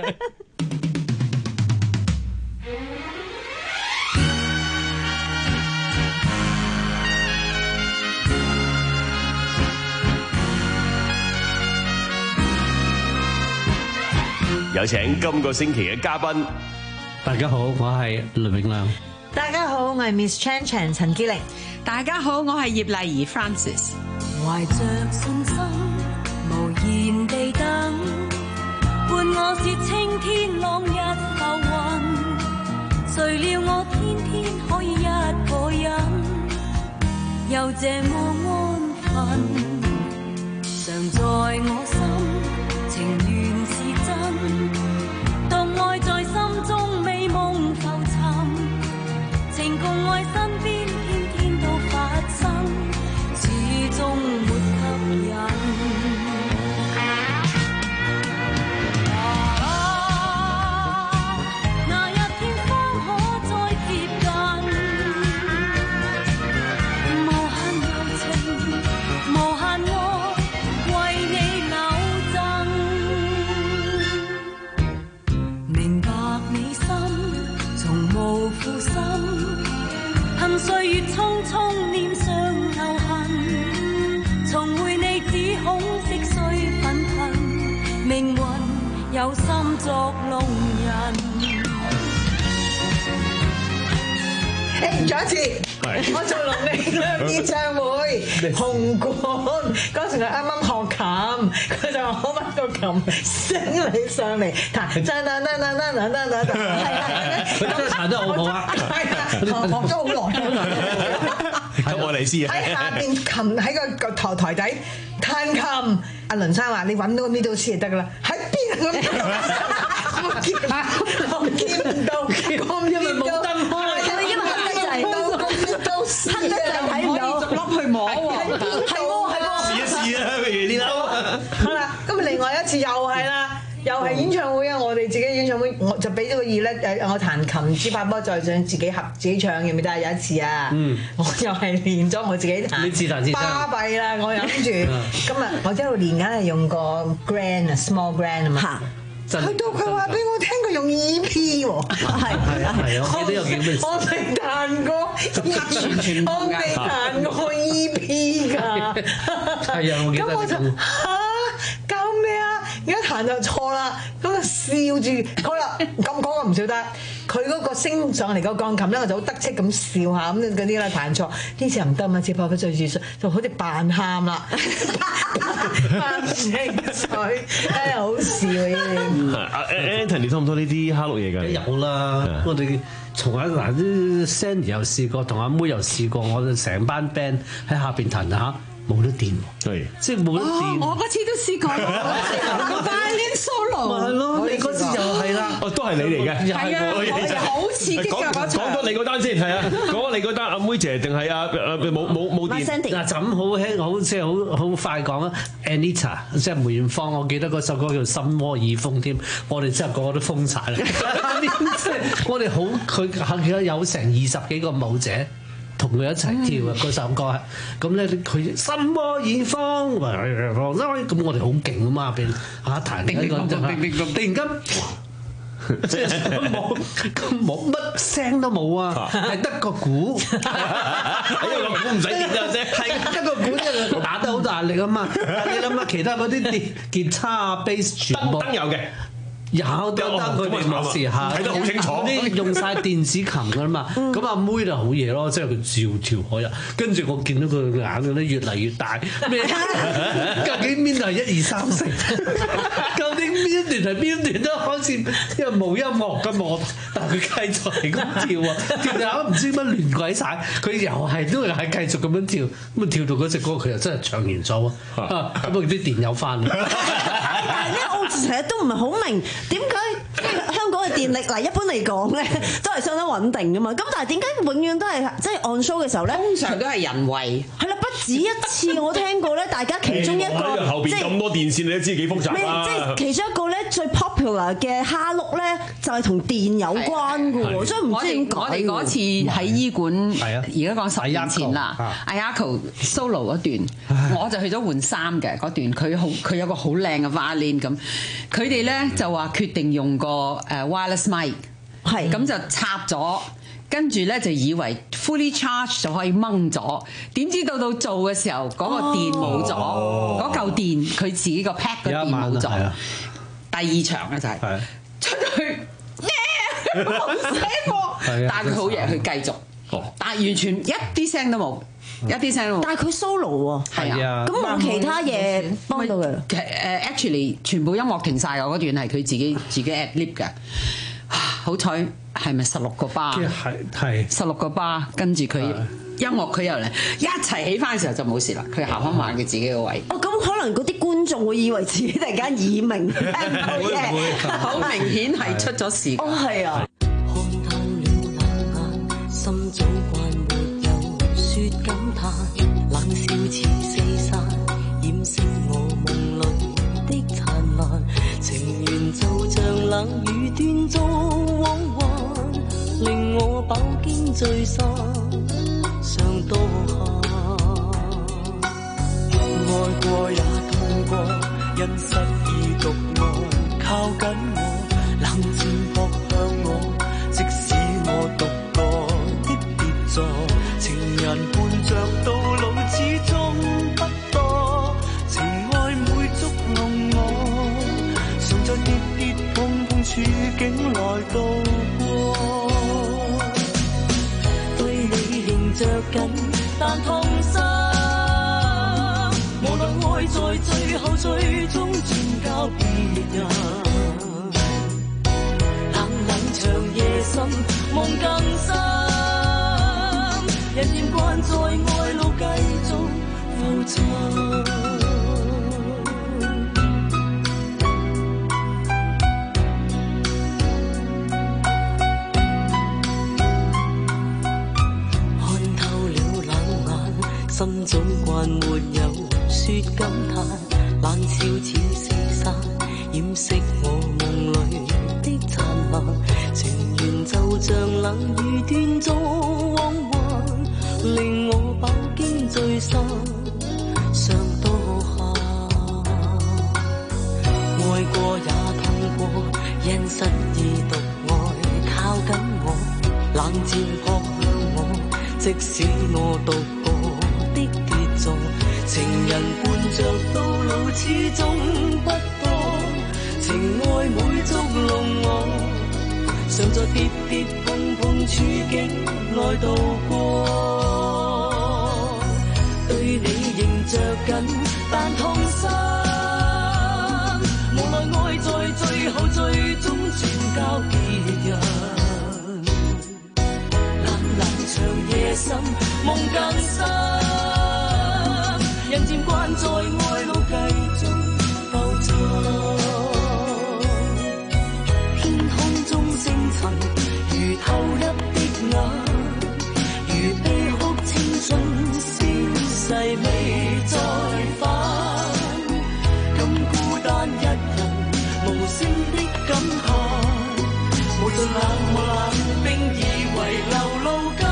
Speaker 13: 有請今個星期嘅嘉賓。
Speaker 17: 大家好，我係雷永亮。
Speaker 16: 大家好，我係 Miss Chan Chan 陳潔玲。
Speaker 14: 大家好，我係葉麗儀 Francis。
Speaker 15: 懷着信心，無言地等，伴我是青天朗日浮雲。誰料我天天可以一個人，又這麼安分，常在我心，情願是真。當愛在心中美夢浮沉，情共愛身邊天天都發生，始終沒吸引。那一天方可再接近，無限柔情，無限愛，為你扭贈。明白你心，從無負心，恨歲月匆匆臉上留痕，重會你只恐色衰憤恨，命運有心作弄人。
Speaker 16: 誒，再一次，我做農曆演唱會紅館，嗰時佢啱啱學琴，佢就攞翻個琴升你上嚟彈，噔噔噔噔噔噔噔噔，係啊，
Speaker 17: 佢真係彈得好好啊，
Speaker 16: 係啊，學咗好耐。
Speaker 13: 咁我嚟試啊！
Speaker 16: 喺下邊琴喺個個台台底彈琴，阿倫生話：你揾到個 middle C 就得噶啦。喺邊啊？我見我見唔到，因為冇燈開，因為黑得滯，到個 middle C 黑得滯睇唔到，逐粒去摸喎。係喎係喎，
Speaker 13: 試一試啦，不如呢度。
Speaker 16: 好啦，咁另外一次又係啦。又係演唱會啊！我哋自己演唱會，我就俾咗個以咧誒，我彈琴支拍波再想自己合自己唱，記唔記得啊？有一次啊，
Speaker 17: 嗯、
Speaker 16: 我又係練咗我自己彈，
Speaker 17: 你自彈自唱，
Speaker 16: 巴閉啦！我諗住今日我一路練緊係用個 grand 啊 small grand 啊嘛。去到佢話俾我聽，佢用 E P 喎，係
Speaker 17: 係啊係啊，我記得有幾咩？
Speaker 16: 我未彈過，
Speaker 14: 全全
Speaker 16: 我未彈過 E P 㗎。
Speaker 17: 係啊，我記得。
Speaker 16: 咁我就嚇搞咩啊？而家彈就錯啦，咁就笑住，好啦，咁講個唔笑得。佢嗰個升上嚟個鋼琴咧，我就好得戚咁笑下咁嗰啲啦，彈錯呢次又唔得嘛，接拍不最住就好似扮喊啦，扮情緒，哎呀好笑呢啲。
Speaker 13: 阿 Anthony 多唔多呢啲蝦碌嘢㗎？
Speaker 17: 有啦，我哋從一嗱啲 Sandy 又試過，同阿妹又試過，我哋成班 band 喺下邊彈下。冇得電喎，即係冇得電。
Speaker 14: 我嗰次都試過，個 violin solo。
Speaker 17: 咪係咯，你嗰次又係啦。
Speaker 13: 哦，都係你嚟嘅。
Speaker 14: 係啊，好刺激㗎嗰場。
Speaker 13: 講咗你嗰單先，係啊，講咗你嗰單，阿妹姐定係阿冇冇冇電？
Speaker 17: 嗱，就咁好輕，好即係好好快講啊 ！Anita 即係梅艷芳，我記得嗰首歌叫《心窩已瘋》添，我哋真係個個都瘋晒啦。即係我哋好，佢記得有成二十幾個舞者。同佢一齊跳啊！嗰首歌啊，咁咧佢心窩已瘋，咁我哋好勁啊嘛，邊嚇彈呢個就係突然間，即係冇冇乜聲都冇啊，係得個鼓，
Speaker 13: 因為個鼓唔使電㗎啫，
Speaker 17: 係得個鼓，因為打得好大力啊嘛。但係你諗下，其他嗰啲電吉他啊、bass 全部
Speaker 13: 燈有嘅。
Speaker 17: 有得得佢哋冇事嚇，
Speaker 13: 睇得好清楚。
Speaker 17: 啲用晒電子琴㗎嘛，咁阿妹就好嘢咯，即係佢照跳海啊。跟住我見到佢眼咧越嚟越大，咩？究竟邊度係一二三四？究竟邊段係邊段都開始，因為冇音樂㗎嘛，但係佢繼續係咁跳啊，跳下唔知乜亂鬼晒。佢又係都係繼續咁樣跳，咁啊跳到嗰隻歌佢又真係唱完咗啊！咁啊啲電有翻。
Speaker 1: 但係咧，我成日都唔係好明點解香港嘅電力嗱，一般嚟講咧都係相當穩定噶嘛。咁但係點解永遠都係即係按 show 嘅時候咧，
Speaker 14: 通常都係人為。
Speaker 1: 係啦，不止一次我聽過咧，大家其中一個
Speaker 13: 後邊咁多電線，你都知幾複雜啦。
Speaker 1: 即係其中一個咧最 popular 嘅蝦碌咧，就係同電有關嘅喎，所以唔知點解。
Speaker 14: 我哋嗰次喺醫館，而家講十年前啦，Ayako solo 嗰段，我就去咗換衫嘅嗰段，佢好佢有個好靚嘅 violin 咁，佢哋咧就話決定用個誒 wireless mic， 係咁就插咗。跟住咧就以為 fully charge 就可以掹咗，點知到到做嘅時候嗰個電冇咗，嗰嚿電佢自己個 pack 個電冇咗。第二場咧就係出去耶冇聲喎，但係佢好嘢，佢繼續，但係完全一啲聲都冇，一啲聲都冇。
Speaker 1: 但係佢 solo 喎，係啊，咁冇其他嘢幫到佢。
Speaker 14: 誒 actually 全部音樂停晒，我嗰段係佢自己自己 ad lib 嘅，好彩。係咪十六個巴？
Speaker 17: 係係
Speaker 14: 十六個巴，跟住佢音樂佢又嚟一齊起翻嘅時候就冇事啦。佢行翻埋佢自己個位。
Speaker 1: 哦，咁可能嗰啲觀眾會以為自己突然間耳鳴，
Speaker 14: 會唔會？好明顯係出咗事。
Speaker 1: 哦，係啊。
Speaker 15: 看透了冷眼，心早慣沒有說感嘆，冷笑似四散，掩飾我夢裏的燦爛。情緣就像冷雨斷續往還。令我飽經醉心，想多下。愛過也痛過，因失意獨愛靠緊我，冷箭撲向我，即使我獨個的跌座，情人伴着到老始終不多，情愛每捉弄我，常在跌跌碰碰處境來度過。着緊，但痛心。無論愛在最後最終轉交別人，冷冷長夜深，夢更深。人厭慣在愛路繼續浮沉。心總慣沒有說感嘆，冷笑似四散，掩飾我夢裏的燦爛。 情緣就像冷雨斷續往還，令我飽經醉心上多下。愛過也痛過，因失意獨愛靠緊我，冷戰撲向我，即使我獨個的跌座，情人伴着到老始終不多，情愛每捉弄我，常在跌跌碰碰處境內度過，對你仍着緊但痛心，無奈愛在最後最終轉交別人，冷冷長夜深夢更深，人漸慣在愛路繼續浮沉，天空中星塵如投入的眼，如悲哭青春消逝未再返，咁孤單一人無聲的感嘆，無盡冷漠冷冰以為流露間。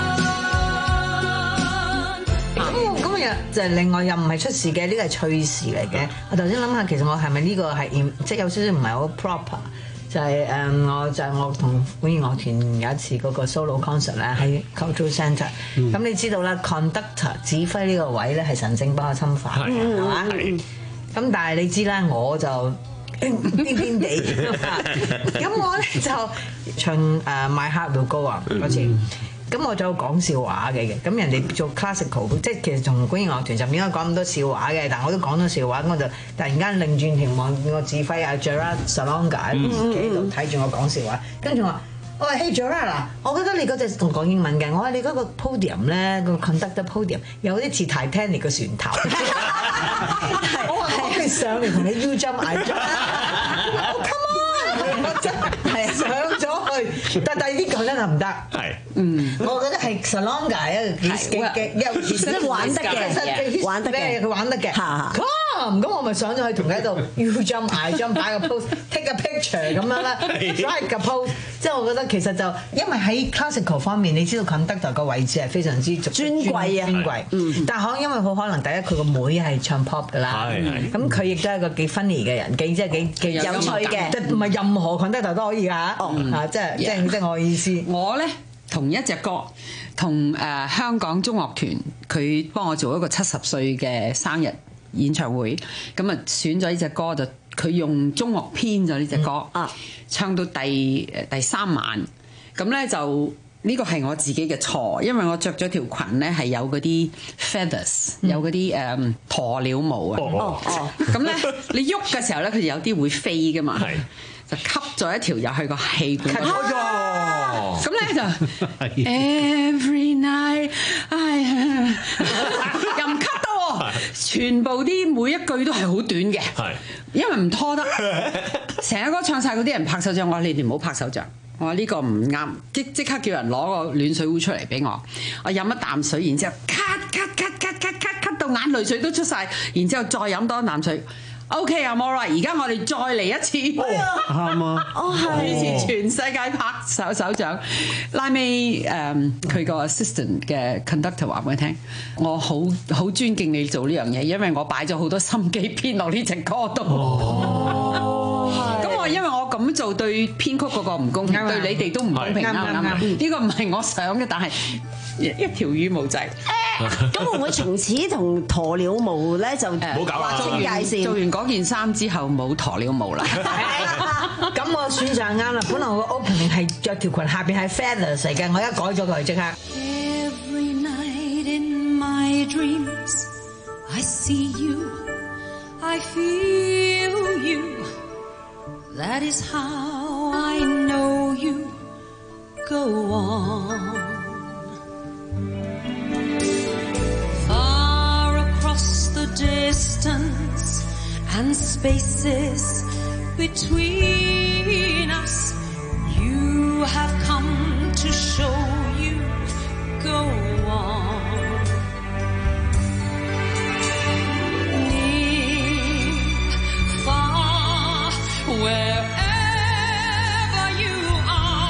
Speaker 16: 咁咁日就係另外又唔係出事嘅，呢個係趣事嚟嘅。我頭先諗下，其實我係咪呢個係即係有少少唔係好 proper？就係、是、誒、um, 我就係、是、我同管弦樂團有一次嗰個 solo concert 咧喺 Cultural Centre，咁、嗯、你知道啦 conductor 指揮呢個位咧係神聖不可侵犯嘅，係嘛？咁但係你知啦，我就偏偏地，咁我咧就唱誒、uh, My Heart Will Go On 嗰次。咁我就講笑話嘅嘅，咁人哋做 classical， 即係其實同管弦樂團就唔應該講咁多笑話嘅，但係我都講咗笑話，咁我就突然間擰轉條望我指揮阿 Gerard Salonga 喺度睇住我講笑話，跟住我話：我話 Hey Gerard 嗱，我覺得你嗰隻同講英文嘅，我話你嗰個 podium 咧，個 conductor podium 有啲似 Titanic 嘅船頭，我話我係上嚟同你 U jump I jump。我真係上咗去，但係第二啲講真係唔得。係，嗯，我覺得係 Salonga 一個幾幾幾有意思，玩得嘅，玩得嘅，佢玩得嘅。Come，咁我咪上咗去同佢喺度 You jump I jump 擺個 pose，take a picture 咁樣啦 ，strike 個 pose。即係我覺得其實就因為喺 classical 方面，你知道 conductor 個位置係非常之尊貴啊，尊貴。嗯，但係可能因為好可能第一佢個妹係唱 pop 㗎啦，咁佢亦都係個幾 funny 嘅人，幾即係幾幾有趣嘅，即係唔係任何 conductor 都可以㗎。哦，啊，即係即係即係我嘅意思。
Speaker 14: 我咧同一隻歌，同誒、呃、香港中樂團，佢幫我做一個七十歲嘅生日演唱會，咁啊選咗呢隻歌，就佢用中樂編咗呢隻歌，嗯、啊，唱到第第三晚，咁咧就呢個係我自己嘅錯，因為我着咗條裙咧係有嗰啲 feathers，、嗯、有嗰啲誒鴕鳥毛啊，哦哦，咁咧你喐嘅時候咧，佢有啲會飛噶嘛。就吸咗一條入去個氣管度，咁咧就 Every night， 哎呀，又唔吸得喎，全部啲每一句都係好短嘅，因為唔拖得，成日歌唱晒嗰啲人拍手掌，我話你哋唔好拍手掌，我話呢個唔啱，即即刻叫人攞個暖水壺出嚟俾我，我飲一啖水，然之後咳咳咳咳咳咳咳到眼淚水都出晒，然之後再飲多一啖水。OK，I'm all right。而家我哋再嚟一次，啱啊！哦，係，以前全世界拍手手掌。拉尾誒，佢個 assistant 嘅 conductor 話俾我聽，我好好尊敬你做呢樣嘢，因為我擺咗好多心機編落呢隻歌度。哦，咁我因為我咁做對編曲嗰個唔公平，對你哋都唔公平，啱唔啱？呢個唔係我想嘅，但係一條羽毛仔。
Speaker 1: 咁會唔會從此同鴕鳥毛咧就冇搞啦？清界線。做完嗰件衫之後冇鴕鳥毛啦。
Speaker 16: 咁我選擇啱啦，本來我個 opening 係着條裙，下邊係 feathers 嚟嘅，我一改咗佢即刻。
Speaker 15: Every night in my dreams, I see you, I feel you. That is how I know you. Go on. Distance and spaces between us, you have come to show you. Go on. Near, far, wherever you are.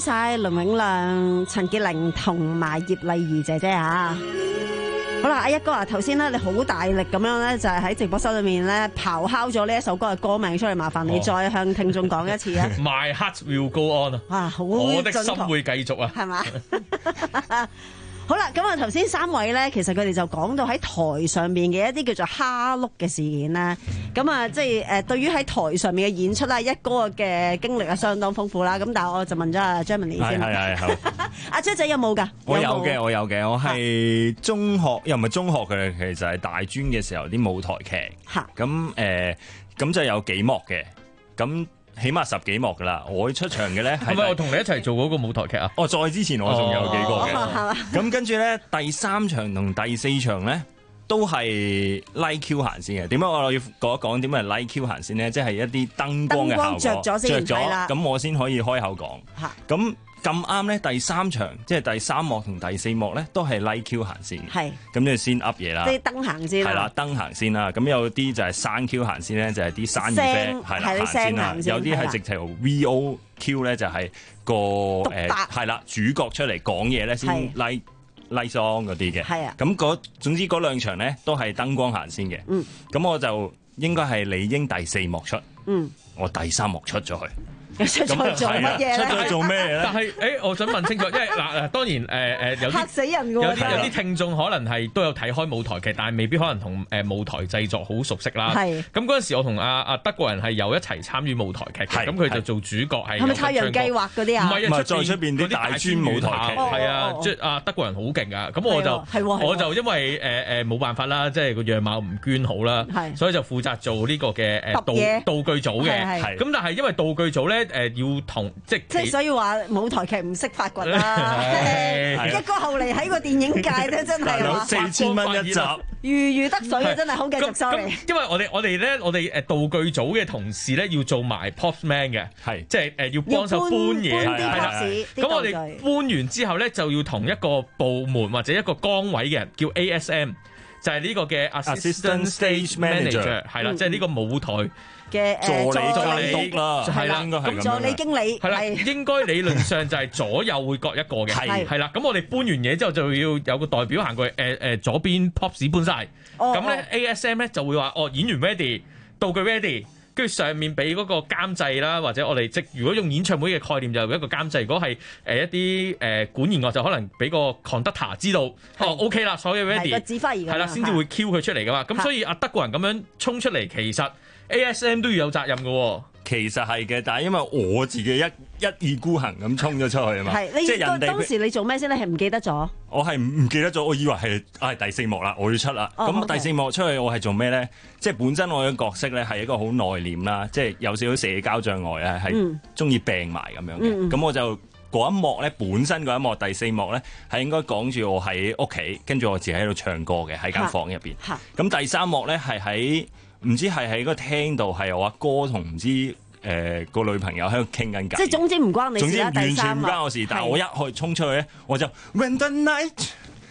Speaker 1: 晒倫永亮、陳潔玲同埋葉麗儀姐姐啊！好啦，阿一哥啊，頭先咧你好大力咁樣咧，就係喺直播室裏面咧咆哮咗呢一首歌嘅歌名出嚟，麻煩你再向聽眾講一次啊
Speaker 3: ！My heart will go on 啊！
Speaker 1: 哇，好，
Speaker 3: 我的心會繼續啊！
Speaker 1: 係嘛？好啦，咁啊頭先三位咧，其實佢哋就講到喺台上面嘅一啲叫做蝦碌嘅事件啦。咁啊，即係誒對於喺台上面嘅演出啦，一哥嘅經歷啊相當豐富啦。咁但係我就問咗阿 Jeremy 先。
Speaker 2: 係係係好。
Speaker 1: 阿 J 仔有冇㗎？
Speaker 2: 我有嘅，我有嘅。我係中學又唔係中學嘅，其實係大專嘅時候啲舞台劇。嚇。咁誒，咁就有幾幕嘅。咁起碼十幾幕噶啦，我出場嘅咧係咪
Speaker 3: 我同你一齊做嗰個舞台劇啊？
Speaker 2: 哦，再之前我仲有幾個嘅，咁、哦、跟住咧第三場同第四場咧都係 light Q 行先嘅。點解我要講一講點解 light Q 行先咧？即係一啲燈光嘅效果
Speaker 1: 着咗先，
Speaker 2: 着咗，咁我先可以開口講。咁咁啱咧，第三場即係第三幕同第四幕咧，都係 light Q 行先。係，咁就先 up 嘢啦。
Speaker 1: 即係燈行先。係
Speaker 2: 啦，燈行先啦。咁有啲就係山 Q 行先咧，就係啲山與啡係啦行先啦。有啲係直情 V O Q 咧，就係個誒係啦主角出嚟講嘢咧先 light light song 嗰啲嘅。係啊。咁嗰總之嗰兩場咧都係燈光行先嘅。嗯。咁我就應該係理應第四幕出。嗯。我第三幕出咗去。
Speaker 1: 出咗做乜嘢咧？
Speaker 2: 出咗做咩咧？
Speaker 3: 但係，誒、欸，我想問清楚，因為嗱，當然，誒、呃、誒，有啲
Speaker 1: 嚇死人㗎喎，
Speaker 3: 有啲有啲聽眾可能係都有睇開舞台劇，但係未必可能同誒舞台製作好熟悉啦。係。咁嗰陣時，我同阿阿德國人係有一齊參與舞台劇嘅，咁佢就做主角係。係咪太陽計劃嗰啲啊？唔係啊，
Speaker 2: 再出邊啲大專舞台劇。
Speaker 3: 係啊，即係阿德國人好勁啊！咁我就我就因為誒誒冇辦法啦，即係個樣貌唔捐好啦，所以就負責做呢個嘅誒道道具組嘅。係。咁但係因為道具組咧。誒、呃、要同即係，即係所
Speaker 1: 以話舞台劇唔識發掘啦。一哥後嚟喺個電影界咧，真係話
Speaker 2: 四千蚊一集，
Speaker 1: 如魚得水啊！真係好繼續 sorry。
Speaker 3: 因為我哋我哋咧，我哋誒道具組嘅同事咧要做埋 props man 嘅，係即係誒要幫手搬嘢，係啦。咁我哋搬完之後咧，就要同一個部門或者一個崗位嘅人叫 A S M， 就係呢個嘅 assistant stage manager， 係啦，即係呢個舞台
Speaker 1: 嘅
Speaker 2: 助理助理啦，
Speaker 3: 係啦，
Speaker 1: 咁助理經理
Speaker 3: 係啦，應該理論上就係左右會各一個嘅，係係啦。咁我哋搬完嘢之後就要有個代表行過去，誒誒左邊 props 搬晒，咁咧 A S M 咧就會話哦演員 ready， 道具 ready， 跟住上面俾嗰個監製啦，或者我哋即如果用演唱會嘅概念就有一個監製，如果係誒一啲誒管弦樂就可能俾個 conductor 知道哦 OK 啦，所有 ready
Speaker 1: 個指揮
Speaker 3: 係啦，先至會 cue 佢出嚟噶嘛。咁所以阿德國人咁樣衝出嚟，其實A S M 都要有責任嘅喎，
Speaker 2: 其實係嘅，但係因為我自己一一意孤行咁衝咗出去啊嘛，
Speaker 1: 係你即係人哋當時你做咩先？你係唔記得咗？
Speaker 2: 我係唔記得咗，我以為係啊第四幕啦，我要出啦。咁、哦、第四幕出去，我係做咩咧？即係本身我嘅角色咧係一個好內斂啦，即係有少少社交障礙咧，係中意病埋咁樣嘅。咁、嗯、我就嗰一幕咧，本身嗰一幕第四幕咧係應該講住我喺屋企，跟住我自己喺度唱歌嘅喺間房入邊。咁第三幕咧係喺唔知係喺個廳度，係我阿哥同唔知誒、呃、個女朋友喺度傾緊偈。
Speaker 1: 即係總之唔關你事啦。
Speaker 2: 總之完全唔關我事，但係我一去衝出去咧，我就 When the night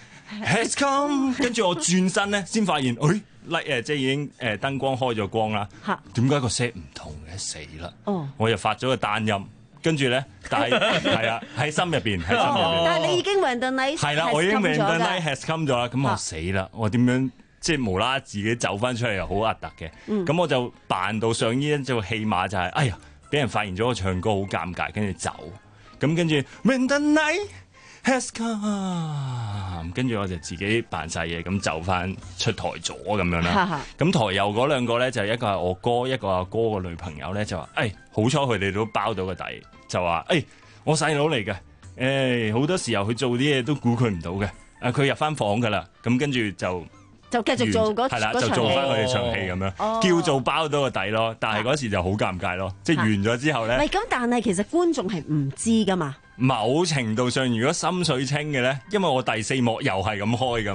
Speaker 2: has come， 跟住我轉身咧，先發現，誒 light 誒即係已經誒燈光開咗光啦。嚇點解個 set 唔同嘅？死啦！哦，我就發咗個單音，跟住咧，但係係啊喺心入邊，喺心入邊。
Speaker 1: 但係你已經 When the night
Speaker 2: 係啦，我已經 When the night has come 咗啦，咁我死啦！我點樣？即係無啦啦自己走翻出嚟又好核突嘅，咁、嗯、我就扮到上呢一隻戲碼就係、是，哎呀，俾人發現咗我唱歌好尷尬，跟住走，咁跟住 When the night has come， 跟住我就自己扮晒嘢，咁走翻出台左咁樣啦。咁台右嗰兩個咧就一個係我哥，一個阿哥個女朋友咧就話，誒好彩佢哋都包到個底，就話，誒、哎、我細佬嚟嘅，誒、哎、好多時候佢做啲嘢都估佢唔到嘅，誒佢入翻房噶啦，咁跟住就。
Speaker 1: 就繼續做嗰
Speaker 2: 係啦，就做翻佢哋場戲咁樣，哦、叫做包到個底咯。但係嗰時就好尷尬咯，即係完咗之後咧。
Speaker 1: 係咁，但係其實觀眾係唔知噶嘛。
Speaker 2: 某程度上，如果心水清嘅咧，因為我第四幕又係咁開噶嘛，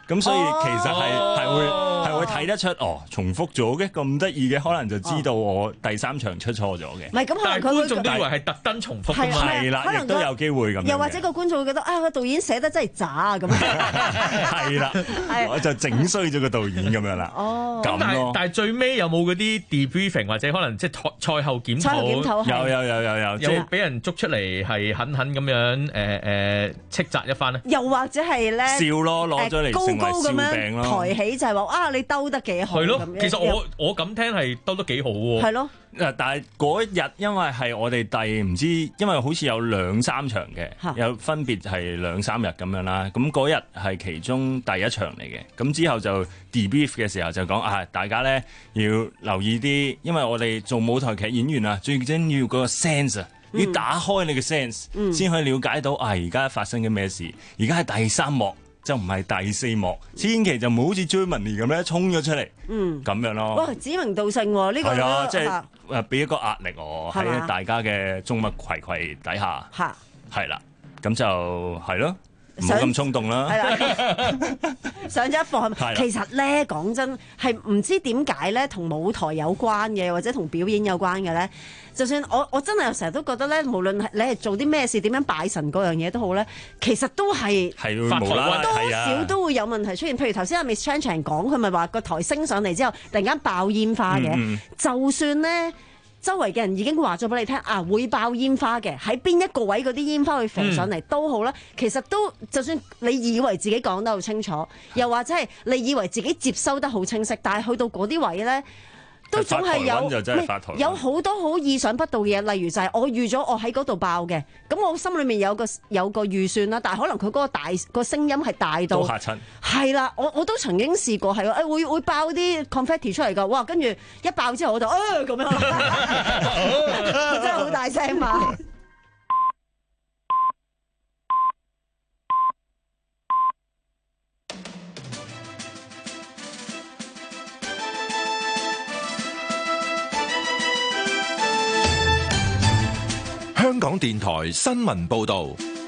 Speaker 2: 咁所以其實係係會係會睇得出哦，重複咗嘅咁得意嘅，可能就知道我第三場出錯咗嘅。
Speaker 1: 唔係咁，可能佢
Speaker 3: 觀眾都以為係特登重複㗎嘛，
Speaker 2: 係啦，亦都有機會咁。
Speaker 1: 又或者個觀眾會覺得啊，個導演寫得真係渣啊咁。
Speaker 2: 係啦，我就整衰咗個導演咁樣啦。
Speaker 1: 哦，
Speaker 3: 咁但係但係最尾有冇嗰啲 debriefing 或者可能即係賽賽後檢討？賽後檢討
Speaker 2: 有有有有有，
Speaker 3: 有冇俾人捉出嚟係狠狠咁樣誒誒斥責一番咧？
Speaker 1: 又或者係咧
Speaker 2: 笑咯，攞咗嚟成為笑柄咯。
Speaker 1: 抬起就係話啊，你兜得幾好。
Speaker 3: 係咯，其實我我咁聽係兜得幾好喎。
Speaker 1: 係咯。
Speaker 2: 嗱，但係嗰日因為係我哋第唔知，因為好似有兩三場嘅，有分別係兩三日咁樣啦。咁嗰日係其中第一場嚟嘅。咁之後就 debrief 嘅時候就講啊，大家咧要留意啲，因為我哋做舞台劇演員啊，最緊要嗰個 sense 啊。要打開你嘅 sense，先可以了解到啊！而家發生緊咩事？而家係第三幕，就唔係第四幕。千祈就唔好好似 Germany 咁咧，衝咗出嚟，
Speaker 1: 嗯，
Speaker 2: 咁樣咯。
Speaker 1: 哇！指名道姓喎，呢個
Speaker 2: 係啊，即係誒俾一個壓力我
Speaker 1: 係嘛
Speaker 2: 喺大家嘅眾目睽睽底下，
Speaker 1: 嚇
Speaker 2: 係啦，咁就係咯。唔好咁衝動啦！
Speaker 1: 係啦，上咗一課係咪？其實咧講真係唔知點解咧，同舞台有關嘅，或者同表演有關嘅咧。就算我我真係有成日都覺得咧，無論係你係做啲咩事，點樣拜神嗰樣嘢都好咧，其實都係
Speaker 2: 係會無啦啦
Speaker 1: 多少都會有問題出現。譬如頭先阿 Miss Chan Chan 講，佢咪話個台升上嚟之後，突然間爆煙花嘅，
Speaker 2: 嗯嗯
Speaker 1: 就算咧。周圍嘅人已經話咗俾你聽啊，會爆煙花嘅，喺邊一個位嗰啲煙花會飛上嚟都好啦。其實都就算你以為自己講得好清楚，又或者係你以為自己接收得好清晰，但係去到嗰啲位咧，都總係有有好多好意想不到嘅嘢。例如就係我預咗我喺嗰度爆嘅，咁我心裏面有個有個預算啦，但係可能佢嗰個大個聲音係大到
Speaker 2: 都嚇親。
Speaker 1: 係啦，我我都曾經試過係誒會會爆啲 confetti 出嚟㗎，哇！跟住一爆之後我就誒咁、啊、樣，真係好大聲嘛！
Speaker 4: 香港電台新聞報導，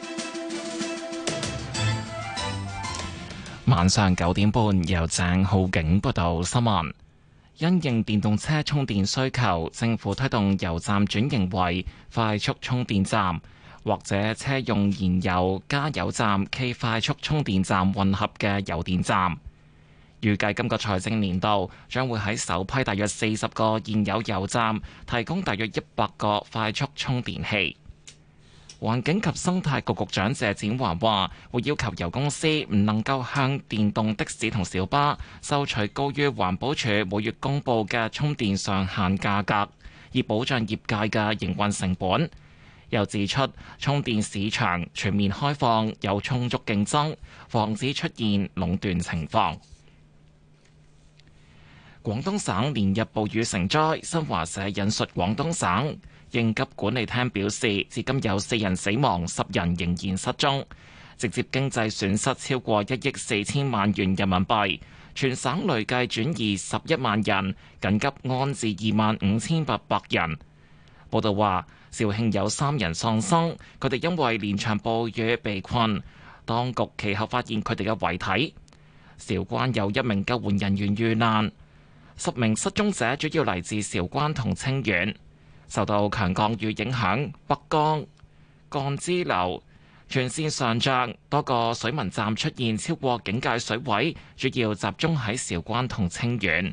Speaker 5: 晚上九點半由鄭浩景報道新聞。因應電動車充電需求，政府推動油站轉型為快速充電站，或者車用燃油加油站暨快速充電站混合嘅油電站。預計今個財政年度將會喺首批大約四十個現有油站提供大約一百個快速充電器。環境及生態局局長謝展寰話，會要求油公司唔能夠向電動的士同小巴收取高於環保署每月公佈嘅充電上限價格，以保障業界嘅營運成本。又指出，充電市場全面開放，有充足競爭，防止出現壟斷情況。廣東省連日暴雨成災，新華社引述廣東省應急管理廳表示，至今有四人死亡，十人仍然失蹤，直接經濟損失超過一億四千萬元人民幣，全省累計轉移十一萬人，緊急安置二萬五千八百人。報道話，肇慶有三人喪生，佢哋因為連場暴雨被困，當局其後發現佢哋嘅遺體。韶關有一名救援人員遇難。十名失蹤者主要嚟自韶關同清遠。受到強降雨影響，北江、幹支流全線上漲，多個水文站出現超過警戒水位，主要集中喺韶關同清遠。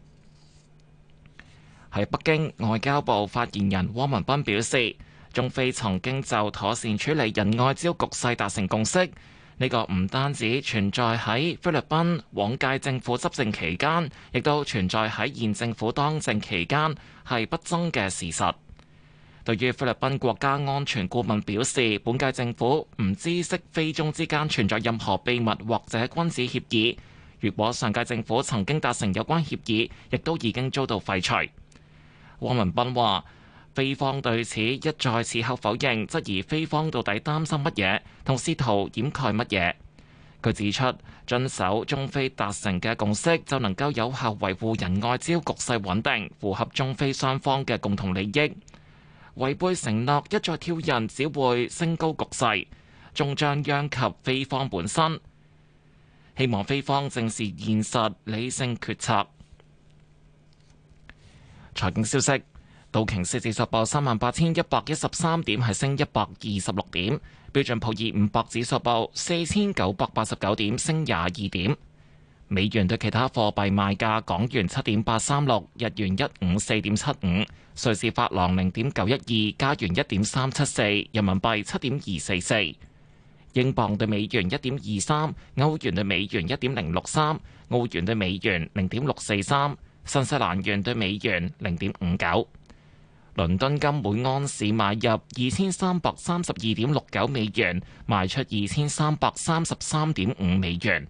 Speaker 5: 喺北京，外交部發言人汪文斌表示，中菲曾經就妥善處理仁愛礁局勢達成共識。呢個唔單止存在喺菲律賓往屆政府執政期間，亦都存在喺現政府當政期間，係不爭嘅事實。對於菲律賓國家安全顧問表示，本屆政府唔知悉菲中之間存在任何秘密或者君子協議。如果上屆政府曾經達成有關協議，亦都已經遭到廢除。汪文斌話，菲方對此一再矢口否認，質疑菲方到底擔心乜嘢，同試圖掩蓋乜嘢。佢指出，遵守中菲達成嘅共識，就能夠有效維護仁愛礁局勢穩定，符合中菲雙方嘅共同利益。違背承諾，一再挑釁，只會升高局勢，終將殃及菲方本身。 希望菲方正視現實，理性決策。財經消息。道瓊斯指數報三萬八千一百一十三點，係升一百二十六點。標準普爾五百指數報四千九百八十九點，升廿二點。美元對其他貨幣賣價：港元七點八三六，日元一五四點七五，瑞士法郎零點九一二，加元一點三七四，人民幣七點二四四，英鎊對美元一點二三，歐元對美元一點零六三，澳元對美元零點六四三，新西蘭元對美元零點五九。倫敦金每盎司買入二千三百三十二點六九美元，賣出二千三百三十三點五美元。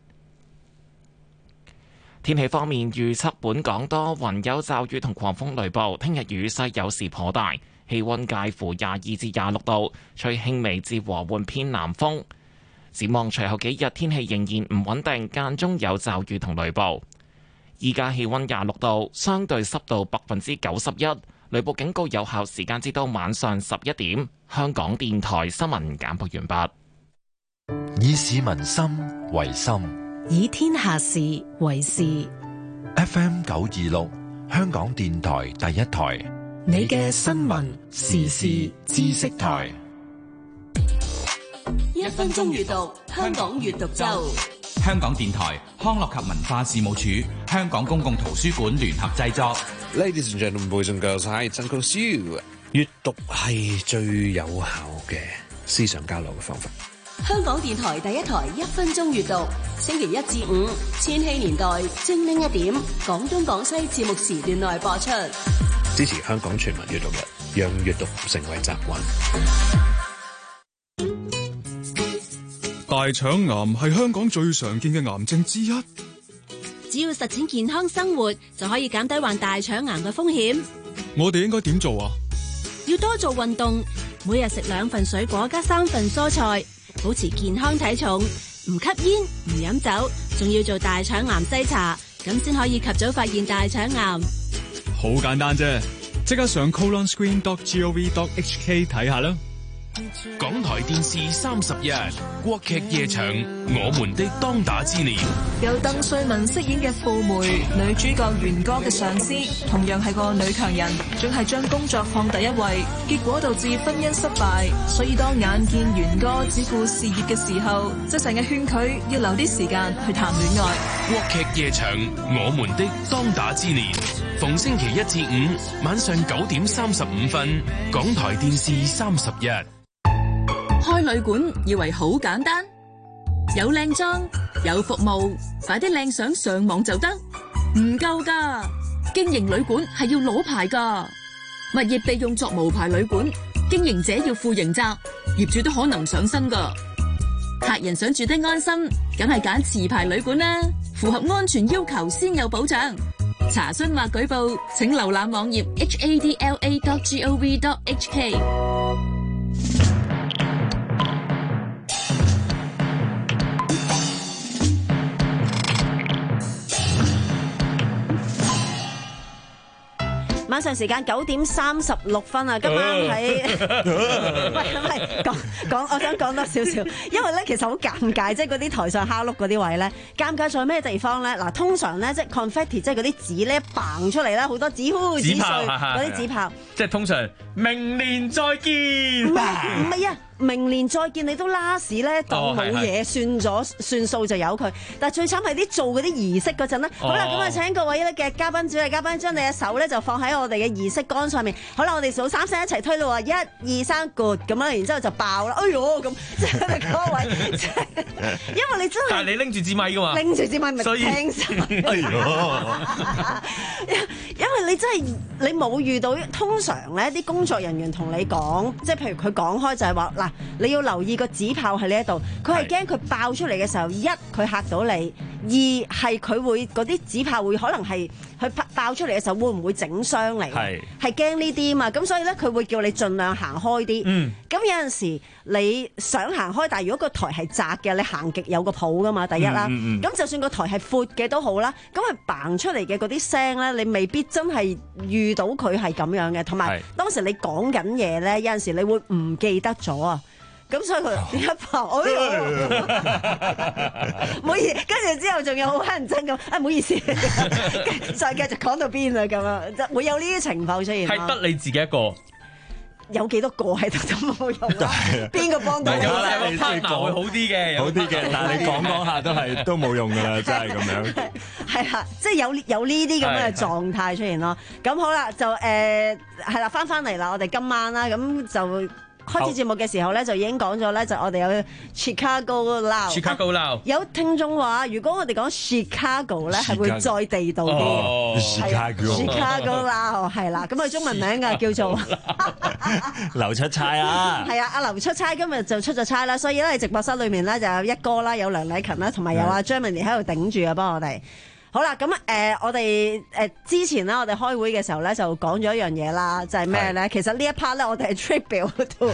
Speaker 5: 天氣方面預測，本港多雲有驟雨同狂風雷暴，聽日雨勢有時頗大，氣溫介乎廿二至廿六度，吹輕微至和緩偏南風。展望隨後幾日天氣仍然唔穩定，間中有驟雨同雷暴。依家氣溫廿六度，相對濕度百分之九十一。雷暴警告有效時間至到晚上十一點。香港電台新聞簡報完畢。
Speaker 4: 以市民心為心，
Speaker 6: 以天下事為事。
Speaker 4: F M 九二六，香港電台第一台，
Speaker 6: 你嘅新聞時事知識台。
Speaker 7: 一分鐘閱讀，香港閱讀周。
Speaker 8: 香港電台康樂及文化事務署、香港公共圖書館聯合製作。
Speaker 19: Ladies and gentlemen, boys and girls, hi, it's Uncle Siu。閱讀係最有效嘅思想交流嘅方法。
Speaker 7: 香港電台第一台一分鐘閱讀，星期一至五千禧年代精靈一點，廣東廣西節目時段內播出。
Speaker 19: 支持香港全民閱讀日，讓閱讀成為習慣。
Speaker 20: 大腸癌係香港最常見嘅癌症之一。
Speaker 21: 只要實踐健康生活，就可以減低患大腸癌嘅風險。
Speaker 20: 我哋應該點做啊？
Speaker 21: 要多做運動，每日食兩份水果加三份蔬菜，保持健康體重，唔吸煙唔飲酒，仲要做大腸癌篩查，咁先可以及早發現大腸癌。
Speaker 20: 好簡單啫，即刻上 colon screen dot gov dot h k 睇下啦。
Speaker 22: 港台電視三十日國劇夜場，我們的當打之年，
Speaker 12: 由鄧萃雯飾演嘅傅梅，女主角袁哥嘅上司，同樣係個女強人，總係將工作放第一位，結果導致婚姻失敗。所以當眼見袁哥只顧事業嘅時候，就成日勸佢要留啲時間去談戀愛。
Speaker 22: 國劇夜場，我們的當打之年，逢星期一至五晚上九點三十五分，港台電視三十日。
Speaker 21: 開旅館以為好簡單，有靚裝有服務，快啲靚相上網就得，唔夠㗎。經營旅館係要攞牌㗎，物業被用作無牌旅館，經營者要負刑責，業主都可能上身㗎。客人想住得安心，梗係揀持牌旅館啦，符合安全要求先有保障。查詢或舉報，請瀏覽網頁 h a d l a dot gov dot h k。
Speaker 1: 晚上時間九點三十六分啊！今晚喺喂喂講講，我想講多少少，因為咧其實好尷尬，即係嗰啲台上蝦碌嗰啲位咧，尷尬在咩地方咧？嗱，通常咧即係 confetti， 即係嗰啲紙咧嘭出嚟啦，好多紙呼紙碎嗰啲紙炮，
Speaker 3: 即係通常明年再見。
Speaker 1: 唔係唔係啊！明年再見你都拉屎咧，當冇嘢算咗算數就由佢。但係最慘係啲做嗰啲儀式嗰陣咧，好啦，咁啊請各位咧嘅嘉賓主禮嘉賓將你嘅手咧就放喺我哋嘅儀式桿上面。好啦，我哋數三聲一齊推咯喎，一二三 good 咁啦，然之後就爆啦。哎呦咁，即係嗰個位，因為你真係，
Speaker 3: 但係你拎住支咪噶嘛，
Speaker 1: 拎住支咪咪聽晒。哎呦，因為你真係你冇遇到，通常咧啲工作人員同你講，即係譬如佢講開就係話嗱，你要留意個紙炮喺呢一度，佢係驚佢爆出嚟嘅時候，一佢嚇到你，二係佢會嗰啲紙炮會可能係佢爆出嚟嘅時候會唔會整傷你？係係驚呢啲啊嘛，咁所以咧佢會叫你盡量行開啲。嗯，咁有陣時你想行開，但係如果個台係窄嘅，你行極有個譜噶嘛，第一啦。咁、嗯嗯嗯、就算個台係闊嘅都好啦，咁佢嘭出嚟嘅嗰啲聲咧，你未必真係遇到佢係咁樣嘅，同埋當時你講緊嘢咧，有陣時你會唔記得咗啊。 咁所以佢點一拍，哎呀，唔好意思，跟住之後仲有好乞人憎咁，啊唔好意思，再繼續講到邊啊咁樣，就會有呢啲情況出現。
Speaker 3: 係得你自己一個。
Speaker 1: 有幾多個喺度都冇用啊！邊個幫到你啊？
Speaker 3: 你 partner 會好啲嘅，
Speaker 2: 好啲嘅，但係你講講下都係都冇用㗎啦，真係咁樣。
Speaker 1: 係啦，即係有有呢啲咁嘅狀態出現咯。咁好啦，就誒係啦，翻翻嚟啦，我哋今晚啦，咁就。開始節目嘅時候咧，就已經講咗咧，就我哋有 Chicago Loud。Chicago
Speaker 3: Loud
Speaker 1: 有聽眾話，如果我哋講 Chicago 咧，係會再地道啲嘅。Chicago Loud 係啦，咁佢中文名啊叫做
Speaker 2: 劉出差啊。
Speaker 1: 係啊，阿劉出差今日就出咗差啦，所以咧直播室裏面咧就有一哥啦，有梁禮勤啦，同埋有阿 Germany 喺度頂住啊，幫我哋。好啦，咁誒、呃，我哋誒、呃、之前咧，我哋開會嘅時候咧，就講咗一樣嘢啦，就係咩咧？其實呢一 part 咧，我哋係 tribute to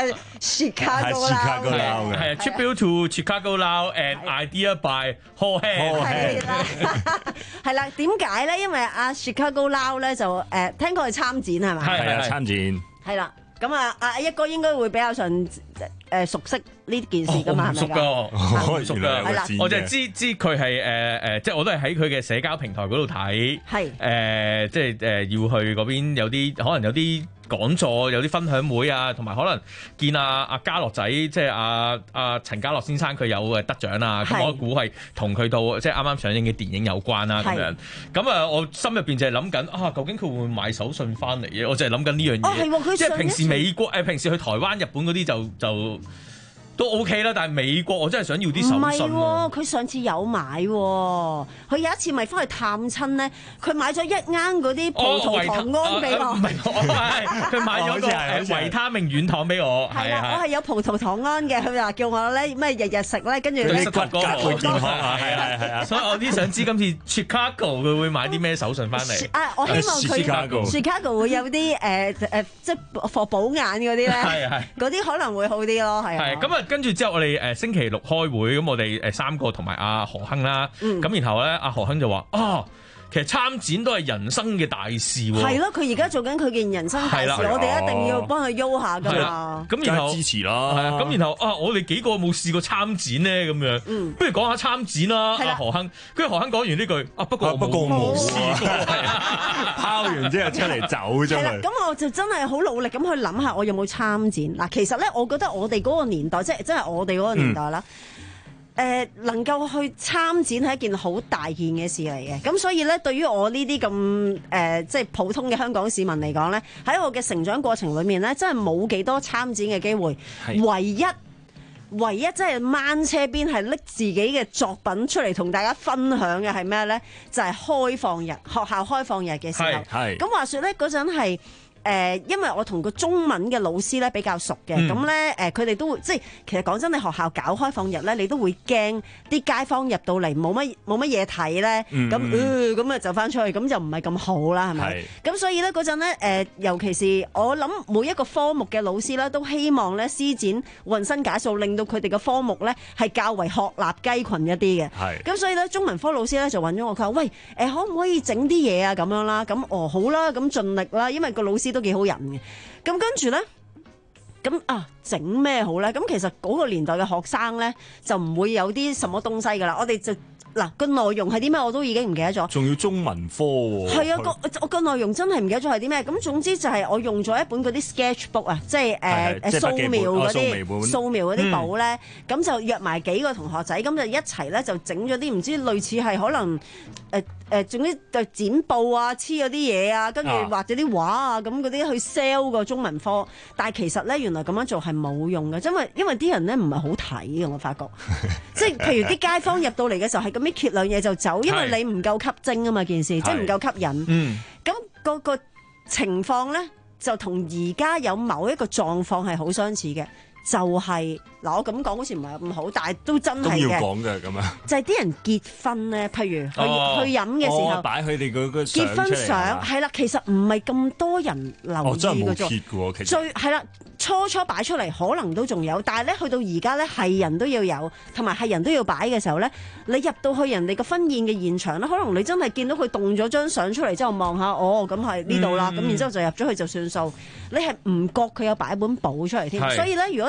Speaker 1: Chicago Loud 嘅，
Speaker 3: 係啊 tribute to Chicago Loud and idea by Hall Hand。
Speaker 1: 係啦，係啦，點解咧？因為阿 Chicago Loud 咧就誒、呃、聽講佢參展係咪？
Speaker 2: 係啊，參展。係
Speaker 1: 啦。咁啊，阿一哥應該會比較上誒熟悉呢件事噶嘛，係咪㗎？
Speaker 3: 我唔熟㗎，
Speaker 1: 係啦，
Speaker 3: 我就係知知佢係誒誒，即係我都係喺佢嘅社交平台嗰度睇，係誒，即係誒要去嗰邊有啲可能有啲講座，有啲分享會啊，同埋可能見阿阿嘉樂仔，即係阿阿陳家樂先生佢有誒得獎啊，咁我估係同佢到即係啱啱上映嘅電影有關啦，咁樣。咁啊，我心入邊就係諗緊啊，究竟佢會唔會買手信翻嚟嘅？我就係諗緊呢樣嘢。
Speaker 1: 哦，係喎，佢
Speaker 3: 即係平時美國誒，平時去台灣、日本嗰啲就就。都 OK 啦，但係美國我真係想要啲手信。唔係
Speaker 1: 喎，佢上次有買喎，佢有一次咪翻去探親咧，佢買咗一罌嗰啲葡萄糖胺俾我。唔係，
Speaker 3: 佢買咗個誒維他命軟糖俾我。
Speaker 1: 係啦，我係有葡萄糖胺嘅，佢話叫我咧咩日日食咧，跟住咧
Speaker 3: 骨骼會健康啊，係啊係啊。所以我啲想知今次 Chicago 佢會買啲咩手信翻嚟？
Speaker 1: 啊，我希望佢 Chicago 會有啲誒誒，即係防保眼嗰啲咧，係係嗰啲可能會好啲咯，係啊。
Speaker 3: 係咁啊！跟住之後，我哋誒星期六開會，咁我哋誒三個同埋阿何亨啦，咁、嗯、然後咧，阿何亨就話：啊，其實參展都係人生嘅大事喎。係
Speaker 1: 咯，佢而家做緊佢件人生大事，我哋一定要幫佢喐下㗎嘛。
Speaker 3: 咁然後
Speaker 2: 支持啦，
Speaker 3: 係啊。咁然後啊，我哋幾個冇試過參展咧，咁樣，嗯、不如講下參展啦。阿何亨，跟住何亨講完呢句，啊不過不過冇試過，
Speaker 2: 拋完之後出嚟走咗。係啦，
Speaker 1: 咁我就真係好努力咁去諗下，我有冇參展嗱。其實咧，我覺得我哋嗰個年代，即係即係我哋嗰個年代啦。嗯誒、呃、能夠去參展係一件好大件嘅事嚟嘅，咁所以咧，對於我呢啲咁誒即係普通嘅香港市民嚟講咧，喺我嘅成長過程裏面咧，真係冇幾多參展嘅機會，唯一唯一即係掹車邊係拎自己嘅作品出嚟同大家分享嘅係咩咧？就係、是、開放日，學校開放日嘅時候，咁話說咧嗰陣係。誒、呃，因為我同個中文嘅老師咧比較熟嘅，咁咧誒，佢哋都會即係其實講真，你學校搞開放日咧，你都會驚啲街坊入到嚟冇乜冇乜嘢睇咧，咁咁啊就翻出去，咁就唔係咁好啦，係咪？咁所以咧嗰陣咧誒，尤其是我諗每一個科目嘅老師咧，都希望咧施展渾身解數，令到佢哋嘅科目咧係較為鶴立雞群一啲嘅。係。咁所以咧，中文科老師咧就揾咗我，佢話：喂，誒、呃、可唔可以整啲嘢啊？咁樣啦，咁哦好啦，咁盡力啦，因為個老師都幾好人嘅，咁跟住咧，咁啊整咩好咧？咁其實嗰個年代嘅學生咧，就唔會有啲什麼東西噶啦，我哋就嗱個內容係啲咩，我都已經唔記得咗。
Speaker 2: 仲要中文科喎。係
Speaker 1: 啊，個我個內容真係唔記得咗係啲咩。咁總之就係我用咗一本嗰啲 sketchbook 啊，即係誒誒素描嗰啲素描嗰啲簿咧，咁、嗯、就約埋幾個同學仔，咁就一齊咧就整咗啲唔知類似係可能誒。呃誒，總之就剪布啊，黐嗰啲嘢啊，跟住畫咗啲畫啊，咁嗰啲去 sell 個中文科。但係其實咧，原來咁樣做係冇用嘅，因為因為啲人咧唔係好睇嘅，我發覺。即係譬如啲街坊入到嚟嘅時候，係咁樣揭兩嘢就走，因為你唔夠吸睛啊嘛，件事即係唔夠吸引。嗯。咁個個情況咧，就同而家有某一個狀況係好相似嘅。就係、是、嗱，我咁講好似唔係咁好，但係都真係嘅。
Speaker 2: 都要講嘅咁啊！
Speaker 1: 就係啲人結婚咧，譬如去、哦、去飲嘅時候，
Speaker 2: 擺佢哋嗰個
Speaker 1: 結婚相係啦，其實唔係咁多人留意嘅啫。
Speaker 2: 哦，真係冇結嘅其實
Speaker 1: 最係啦，初初擺出嚟可能都仲有，但係咧去到而家咧係人都要有，同埋係人都要擺嘅時候咧，你入到去人哋個婚宴嘅現場咧，可能你真係見到佢動咗張相出嚟之後望下，哦咁係呢度啦，咁、嗯、然之後就入咗去就算數，你係唔覺佢有擺本簿出嚟添。所以咧，如果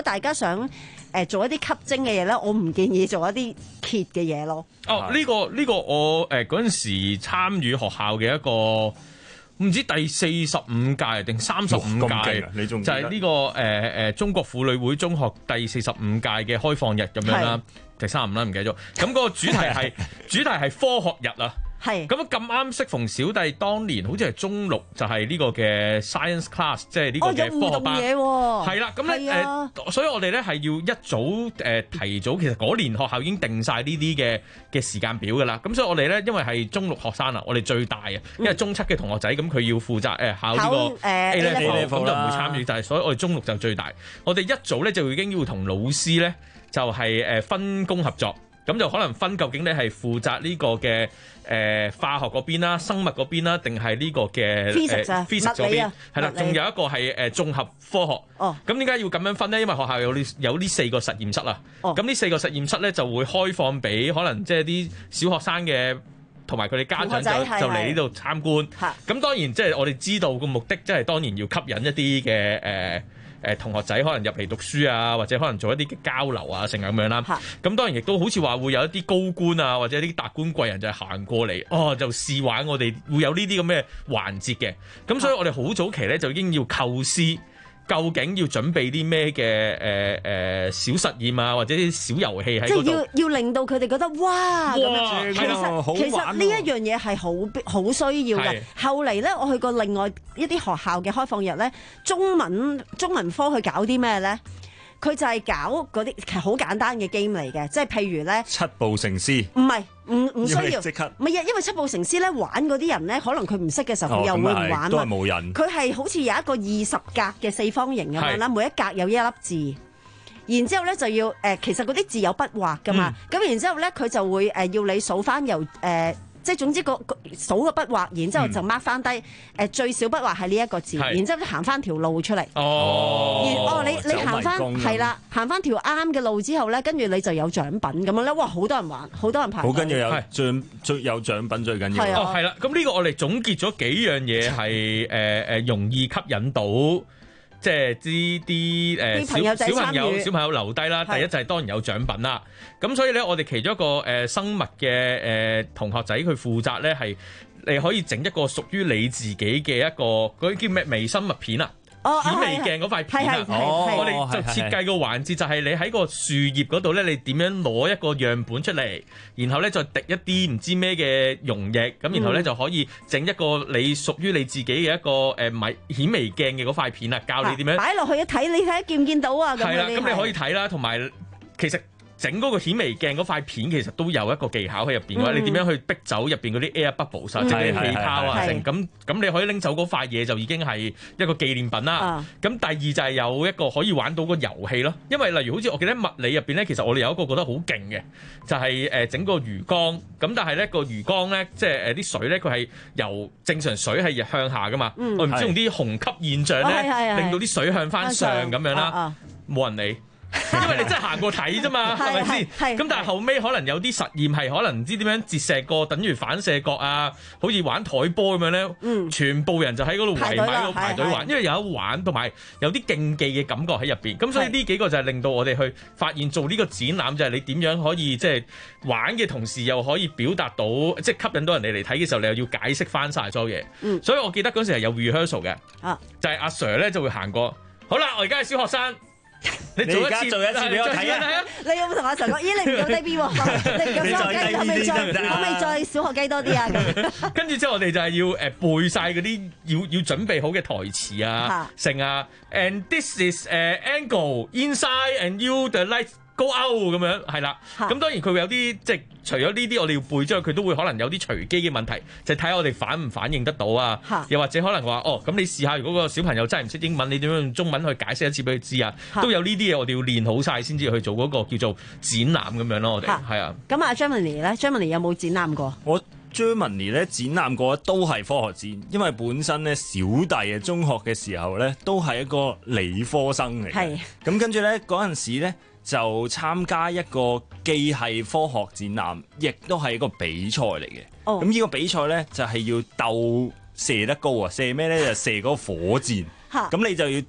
Speaker 1: 大家想誒做一啲吸睛嘅嘢咧，我唔建議做一啲揭嘅嘢咯。
Speaker 3: 哦，呢、呢個呢、呢個我誒嗰陣時參與學校嘅一個唔知第四十五屆定三十五屆，
Speaker 2: 你仲
Speaker 3: 就係呢、呢個誒誒、呃、中國婦女會中學第四十五屆嘅開放日咁樣啦，第三十五啦唔記得咗。咁、嗰個主題係主題係科學日啊。
Speaker 1: 係
Speaker 3: 咁咁啱適逢小弟當年好似係中六，就係呢個嘅 science class， 即係呢個嘅科學班。
Speaker 1: 嘢喎。
Speaker 3: 係啦，咁咧誒，所以我哋咧係要一早誒、呃、提早，其實嗰年學校已經定晒呢啲嘅嘅時間表㗎啦。咁所以我哋咧因為係中六學生啊，我哋最大啊，因為中七嘅同學仔咁佢要負責誒、呃、考呢個 A level， 咁就唔會參與，就係所以我哋中六就最大。我哋一早咧就已經要同老師咧就係誒分工合作。咁就可能分究竟你係負責呢個嘅誒、呃、化學嗰邊啦、生物嗰邊啦，定係呢個嘅
Speaker 1: physics 啊、
Speaker 3: physics 嗰邊係啦，仲有一個係誒綜合科學。
Speaker 1: 哦，
Speaker 3: 咁點解要咁樣分呢？因為學校有呢有呢四個實驗室啊。哦，咁呢四個實驗室咧就會開放俾可能即係啲小學生嘅同埋佢哋家長就就嚟呢度參觀。咁當然即係我哋知道個目的，即係當然要吸引一啲嘅誒。呃誒同學仔可能入嚟讀書啊，或者可能做一啲嘅交流啊，成咁樣啦。咁當然亦都好似話會有一啲高官啊，或者啲達官貴人就係行過嚟，哦就試玩我哋會有呢啲咁嘅環節嘅。咁所以我哋好早期咧就已經要構思，究竟要準備啲咩嘅誒誒小實驗啊，或者啲小遊戲喺嗰度，
Speaker 1: 即係要要令到佢哋覺得哇咁樣。其實
Speaker 3: 好玩
Speaker 1: 其實呢一樣嘢係好好需要嘅。後嚟咧，我去過另外一啲學校嘅開放日咧，中文中文科去搞啲咩咧？佢就係搞嗰啲其實好簡單嘅 game 嚟嘅，即係譬如咧
Speaker 2: 七步成詩。
Speaker 1: 唔係唔唔需要，
Speaker 2: 即刻
Speaker 1: 唔係啊，因為七步成詩咧玩嗰啲人咧，可能佢唔識嘅時候佢又會唔玩
Speaker 2: 都係冇人。
Speaker 1: 佢係好似有一個二十格嘅四方形咁樣啦，每一格有一粒字。然之後咧就要誒、呃，其實嗰啲字有筆畫噶嘛，咁、嗯、然之後咧佢就會誒、呃、要你數翻由誒。呃即係總之個數個筆畫，然之後就 mark 翻低誒最少筆畫係呢一個字，然之後行翻條路出嚟。
Speaker 3: 哦，
Speaker 1: 而哦你你行翻係啦，行翻條啱嘅路之後咧，跟住你就有獎品咁樣咧。哇！好多人玩，好多人排隊。
Speaker 2: 好緊要有獎，最有獎品最緊要。
Speaker 3: 係啊，係啦。咁呢個我哋總結咗幾樣嘢係誒誒容易吸引到。即係啲啲誒小小朋友小朋友留低啦，第一就係當然有獎品啦。咁所以咧，我哋其中一個誒生物嘅誒同學仔佢負責咧係你可以整一個屬於你自己嘅一個嗰啲叫咩微生物片啊。
Speaker 1: 哦，
Speaker 3: 顯微鏡嗰塊片啊，我哋就設計個環節就係你喺個樹葉嗰度咧，你點樣攞一個樣本出嚟，然後咧再滴一啲唔知咩嘅溶液，咁然後咧就可以整一個你屬於你自己嘅一個誒米顯微鏡嘅嗰塊片啊，教你點樣
Speaker 1: 擺落去一睇，你睇見唔見到啊？
Speaker 3: 係啦，咁你可以睇啦，同埋其實。整嗰個顯微鏡嗰塊片其實都有一個技巧喺入邊嘅話，你點樣去逼走入邊嗰啲 air bubbles，即係啲氣泡啊，成咁咁你可以拎走嗰塊嘢就已經係一個紀念品啦。咁、啊、第二就係有一個可以玩到個遊戲咯，因為例如好似我記得物理入邊咧，其實我哋有一個覺得好勁嘅，就係誒整個魚缸，咁但係咧個魚缸咧即係誒啲水咧佢係由正常水係向下噶嘛，嗯、我唔知用啲虹吸現象咧、哦、令到啲水向翻上咁樣啦，冇、啊啊、人理。因為你真係行過睇啫嘛，係咪先？咁但係後尾可能有啲實驗係可能唔知點樣折射角等於反射角啊，好似玩台波咁樣咧、嗯，全部人就喺嗰度圍埋喺度排隊玩，因為有得玩同埋有啲競技嘅感覺喺入邊。咁所以呢幾個就係令到我哋去發現做呢個展覽就係你點樣可以即係玩嘅同時又可以表達到，即係吸引到人哋嚟睇嘅時候，你又要解釋翻晒所有嘢、嗯。所以我記得嗰時係有 rehearsal 嘅、啊，就係、是、阿 Sir 咧就會行過。好啦，我而家係小學生。你做一次，做一次俾我睇啊！
Speaker 1: 你有冇同阿 Sir 講？咦，你唔夠低 B 喎，你唔夠小學雞，可唔可以再可唔可以再小學雞多啲啊？
Speaker 3: 跟住之後，我哋就係要誒背晒嗰啲要要準備好嘅台詞啊，成啊 ，and this is 誒 angle inside and you the light go out 咁樣係啦。咁當然佢會有啲即係除咗呢啲我哋要背之外，佢都會可能有啲隨機嘅問題，就睇下我哋反唔反應得到啊。又或者可能話哦，咁你試下，如果個小朋友真係唔識英文，你點樣用中文去解釋一次俾佢知啊？都有呢啲嘢，我哋要練好晒先至去做嗰個叫做展覽咁樣咯。我哋係啊。
Speaker 1: 咁阿 Germany 咧 ，Germany 有冇展覽過？
Speaker 2: 我 Germany 咧展覽過都係科學展，因為本身咧小弟啊中學嘅時候咧都係一個理科生嚟嘅。係。咁跟住咧嗰陣時咧。就參加一個機械科學展覽，亦都係一個比賽嚟嘅。咁、oh. 呢個比賽呢，就係、是、要鬥射得高啊！射咩呢？就射嗰個火箭。咁你就要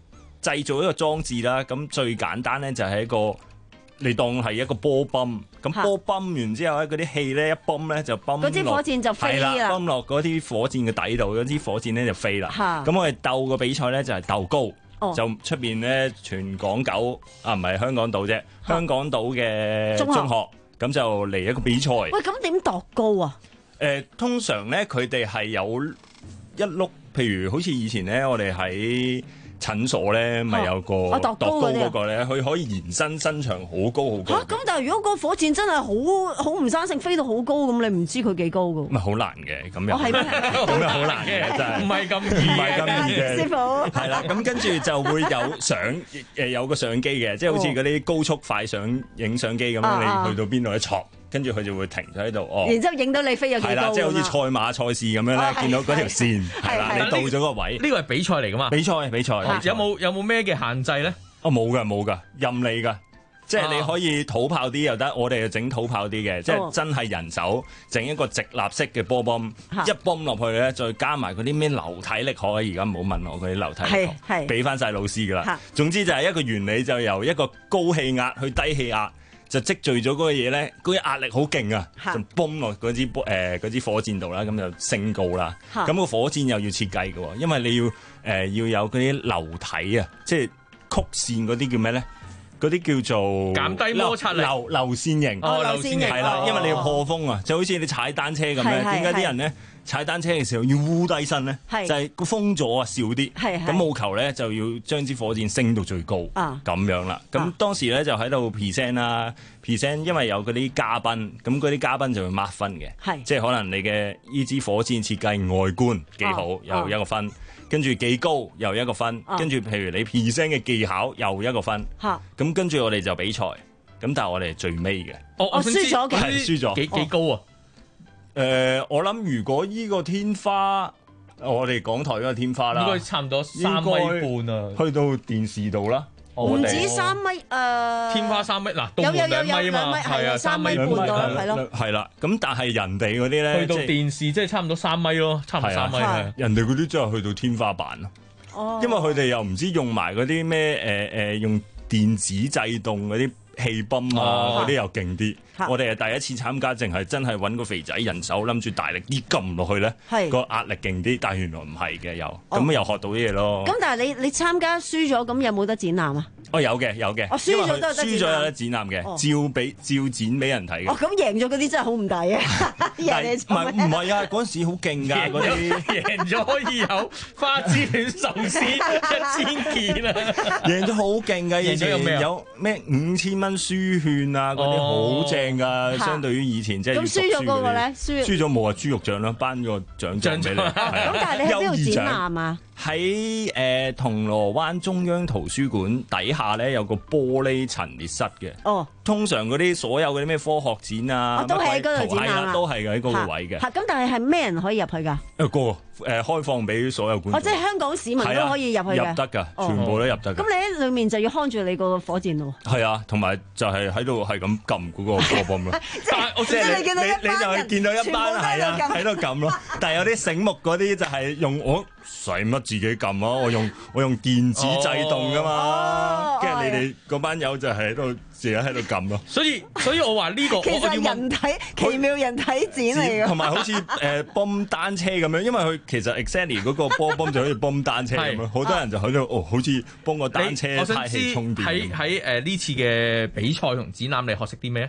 Speaker 2: 製造一個裝置啦。咁最簡單咧就係一個。你當係一個波泵，咁波泵完之後咧，嗰啲氣咧一泵咧就泵落，
Speaker 1: 嗰支火箭就飛啦，
Speaker 2: 泵落嗰啲火箭嘅底度，嗰支火箭咧就飛啦。咁我哋鬥個比賽咧就係鬥高，哦、就出邊咧全港九啊，唔係香港島啫，香港島嘅中學咁就嚟一個比賽。喂，
Speaker 1: 咁點度高啊？
Speaker 2: 誒、呃，通常咧佢哋係有一碌，譬如好似以前咧，我哋喺診所咧咪有個度高嗰個咧，佢可以延伸身長好高好高。
Speaker 1: 嚇！咁但係如果個火箭真係好好唔生性，飛到好高咁，你唔知佢幾高㗎？
Speaker 2: 咪好難嘅，咁又
Speaker 1: 係咩？
Speaker 2: 咁又好難嘅，真係
Speaker 3: 唔係咁易，
Speaker 2: 唔係咁易嘅。
Speaker 1: 師傅
Speaker 2: 係啦，咁跟住就會有相誒有個相機嘅，即係好似嗰啲高速快相影相機咁樣，你去到邊度一戳。跟住佢就會停咗喺度，哦。然
Speaker 1: 之後影到你飛有幾高。係啦，
Speaker 2: 即係好似賽馬賽事咁樣咧，見到嗰條線係啦，你到咗個位。
Speaker 3: 呢個係比賽嚟噶嘛？
Speaker 2: 比賽比賽。
Speaker 3: 有冇有冇咩嘅限制咧？
Speaker 2: 哦，冇噶冇噶，任你噶，即係你可以土炮啲又得，我哋就整土炮啲嘅，即係真係人手整一個直立式嘅波泵，一泵落去咧，再加埋嗰啲咩流體力學，而家唔好問我嗰啲流體力學，俾翻晒老師噶啦。總之就係一個原理，就由一個高氣壓去低氣壓。就積聚咗嗰個嘢咧，嗰啲壓力好勁啊，就泵落嗰支誒嗰支火箭度啦，咁就升高啦。咁個火箭又要設計嘅，因為你要誒、呃、要有嗰啲流體啊，即係曲線嗰啲叫咩咧？嗰啲叫做
Speaker 3: 減低摩擦力
Speaker 2: 流流線型。
Speaker 3: 哦，流線型
Speaker 2: 係啦，因為你要破風啊，就好似你踩單車咁咧。點解啲人咧踩單車嘅時候要烏低身咧？就係個風阻啊少啲。咁務求咧就要將支火箭升到最高。咁、啊、樣啦。咁當時咧就喺度 present 啦 present， 因為有嗰啲嘉賓，咁嗰啲嘉賓就會 mark 分嘅。即係可能你嘅呢支火箭設計外觀幾好，啊、有一個分。跟住幾高又一個分，啊、跟住譬如你 present 嘅技巧又一個分，咁、啊、跟住我哋就比賽，咁但係我哋係最尾嘅。
Speaker 3: 我我輸咗，
Speaker 2: 係輸咗，
Speaker 3: 幾幾高啊？
Speaker 2: 誒、呃，我諗如果依個天花，我哋港台嗰個天花啦，
Speaker 3: 應該差唔多三米半啊，
Speaker 2: 去到電視度啦。
Speaker 1: 唔止三米，誒、呃、
Speaker 3: 天花三米嗱，
Speaker 1: 有有有
Speaker 3: 兩米啊嘛，係啊，
Speaker 1: 三米半到，係咯，
Speaker 2: 係啦。咁但係人哋嗰啲咧，
Speaker 3: 去到電視即係差唔多三米咯，差唔多三米係。
Speaker 2: 人哋嗰啲真係去到天花板咯，哦、因為佢哋又唔知用埋嗰啲咩誒誒用電子製動嗰啲氣泵啊，嗰啲又勁啲。我哋係第一次參加，淨係真係揾個肥仔人手，諗住大力啲撳落去咧，個壓力勁啲。但係原來唔係嘅，又咁又學到啲嘢咯。
Speaker 1: 咁但係你你參加輸咗，咁有冇得展覽啊？
Speaker 2: 哦，有嘅有嘅，
Speaker 1: 哦，輸咗都有得展覽，
Speaker 2: 輸咗有得展覽嘅，照俾照展俾人睇嘅。
Speaker 1: 哦，咁贏咗嗰啲真係好唔抵啊！贏
Speaker 2: 唔係唔係啊，嗰陣時好勁㗎，嗰啲
Speaker 3: 贏咗可以有花枝戀壽司一千件啊！
Speaker 2: 贏咗好勁㗎，贏咗有咩有咩五千蚊書券啊，嗰啲好正㗎，相對於以前即係。
Speaker 1: 咁輸咗嗰個咧？輸
Speaker 2: 輸咗冇啊，豬肉獎啦，頒個獎狀俾你。咁
Speaker 1: 但係你喺邊度展覽啊？
Speaker 2: 喺誒、呃、銅鑼灣中央圖書館底下咧有個玻璃陳列室嘅。哦，通常嗰啲所有嗰啲咩科學展啊，
Speaker 1: 哦、都喺嗰度展覽啊，
Speaker 2: 都係喺嗰個位嘅。
Speaker 1: 嚇，咁但係係咩人可以入去㗎？
Speaker 2: 一個誒開放俾所有觀眾。
Speaker 1: 哦，即係香港市民都可以入去嘅。
Speaker 2: 入得㗎，全部都入得㗎。
Speaker 1: 咁、哦、你喺裏面就要看住你個火箭咯。
Speaker 2: 係啊，同埋就係喺度係咁撳嗰個波泵咯。
Speaker 1: 即係你見到一班人，
Speaker 2: 你就係見到一班係啊喺度撳咯。但係有啲醒目嗰啲就係用我使乜自己撳啊？我用我用電子製動㗎嘛。跟住、哦、你哋嗰班友就係喺度成日喺度撳咯。
Speaker 3: 所以所以我話呢、呢個
Speaker 1: 其實人體奇妙人體展嚟㗎。
Speaker 2: 同埋好似誒泵單車咁樣，因為佢其實 exactly 嗰個波泵就好似泵單車咁樣，好多人就喺度哦，好似幫個單車排氣充電。
Speaker 3: 喺喺誒呢次嘅比賽同展覽，你學識啲咩？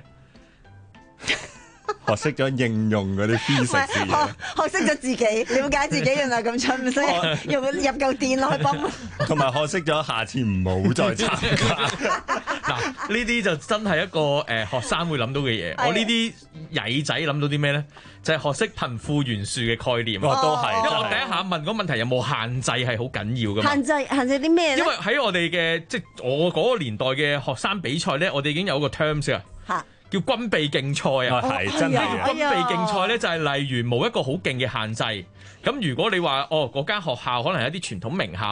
Speaker 2: 學識咗應用嗰啲 physics 嘅嘢，
Speaker 1: 學識咗自己了解自己原來咁蠢，所以用入嚿電落去泵。
Speaker 2: 同埋學識咗下次唔好再參加。
Speaker 3: 嗱，呢啲就真係一個誒、呃、學生會諗到嘅嘢。我呢啲曳仔諗到啲咩咧？就係、是、學識貧富懸殊嘅概念。
Speaker 2: 我都係，
Speaker 3: 因為我第一下問嗰問題有冇限制係好緊要噶嘛？
Speaker 1: 限制限制啲咩咧？
Speaker 3: 因為喺我哋嘅即係我嗰個年代嘅學生比賽咧，我哋已經有一個 terms 啊。嚇！叫軍備競賽啊，
Speaker 2: 係、哦、真係
Speaker 3: 軍備競賽咧，就係例如冇一個好勁嘅限制。咁如果你話哦，嗰間學校可能係一啲傳統名校，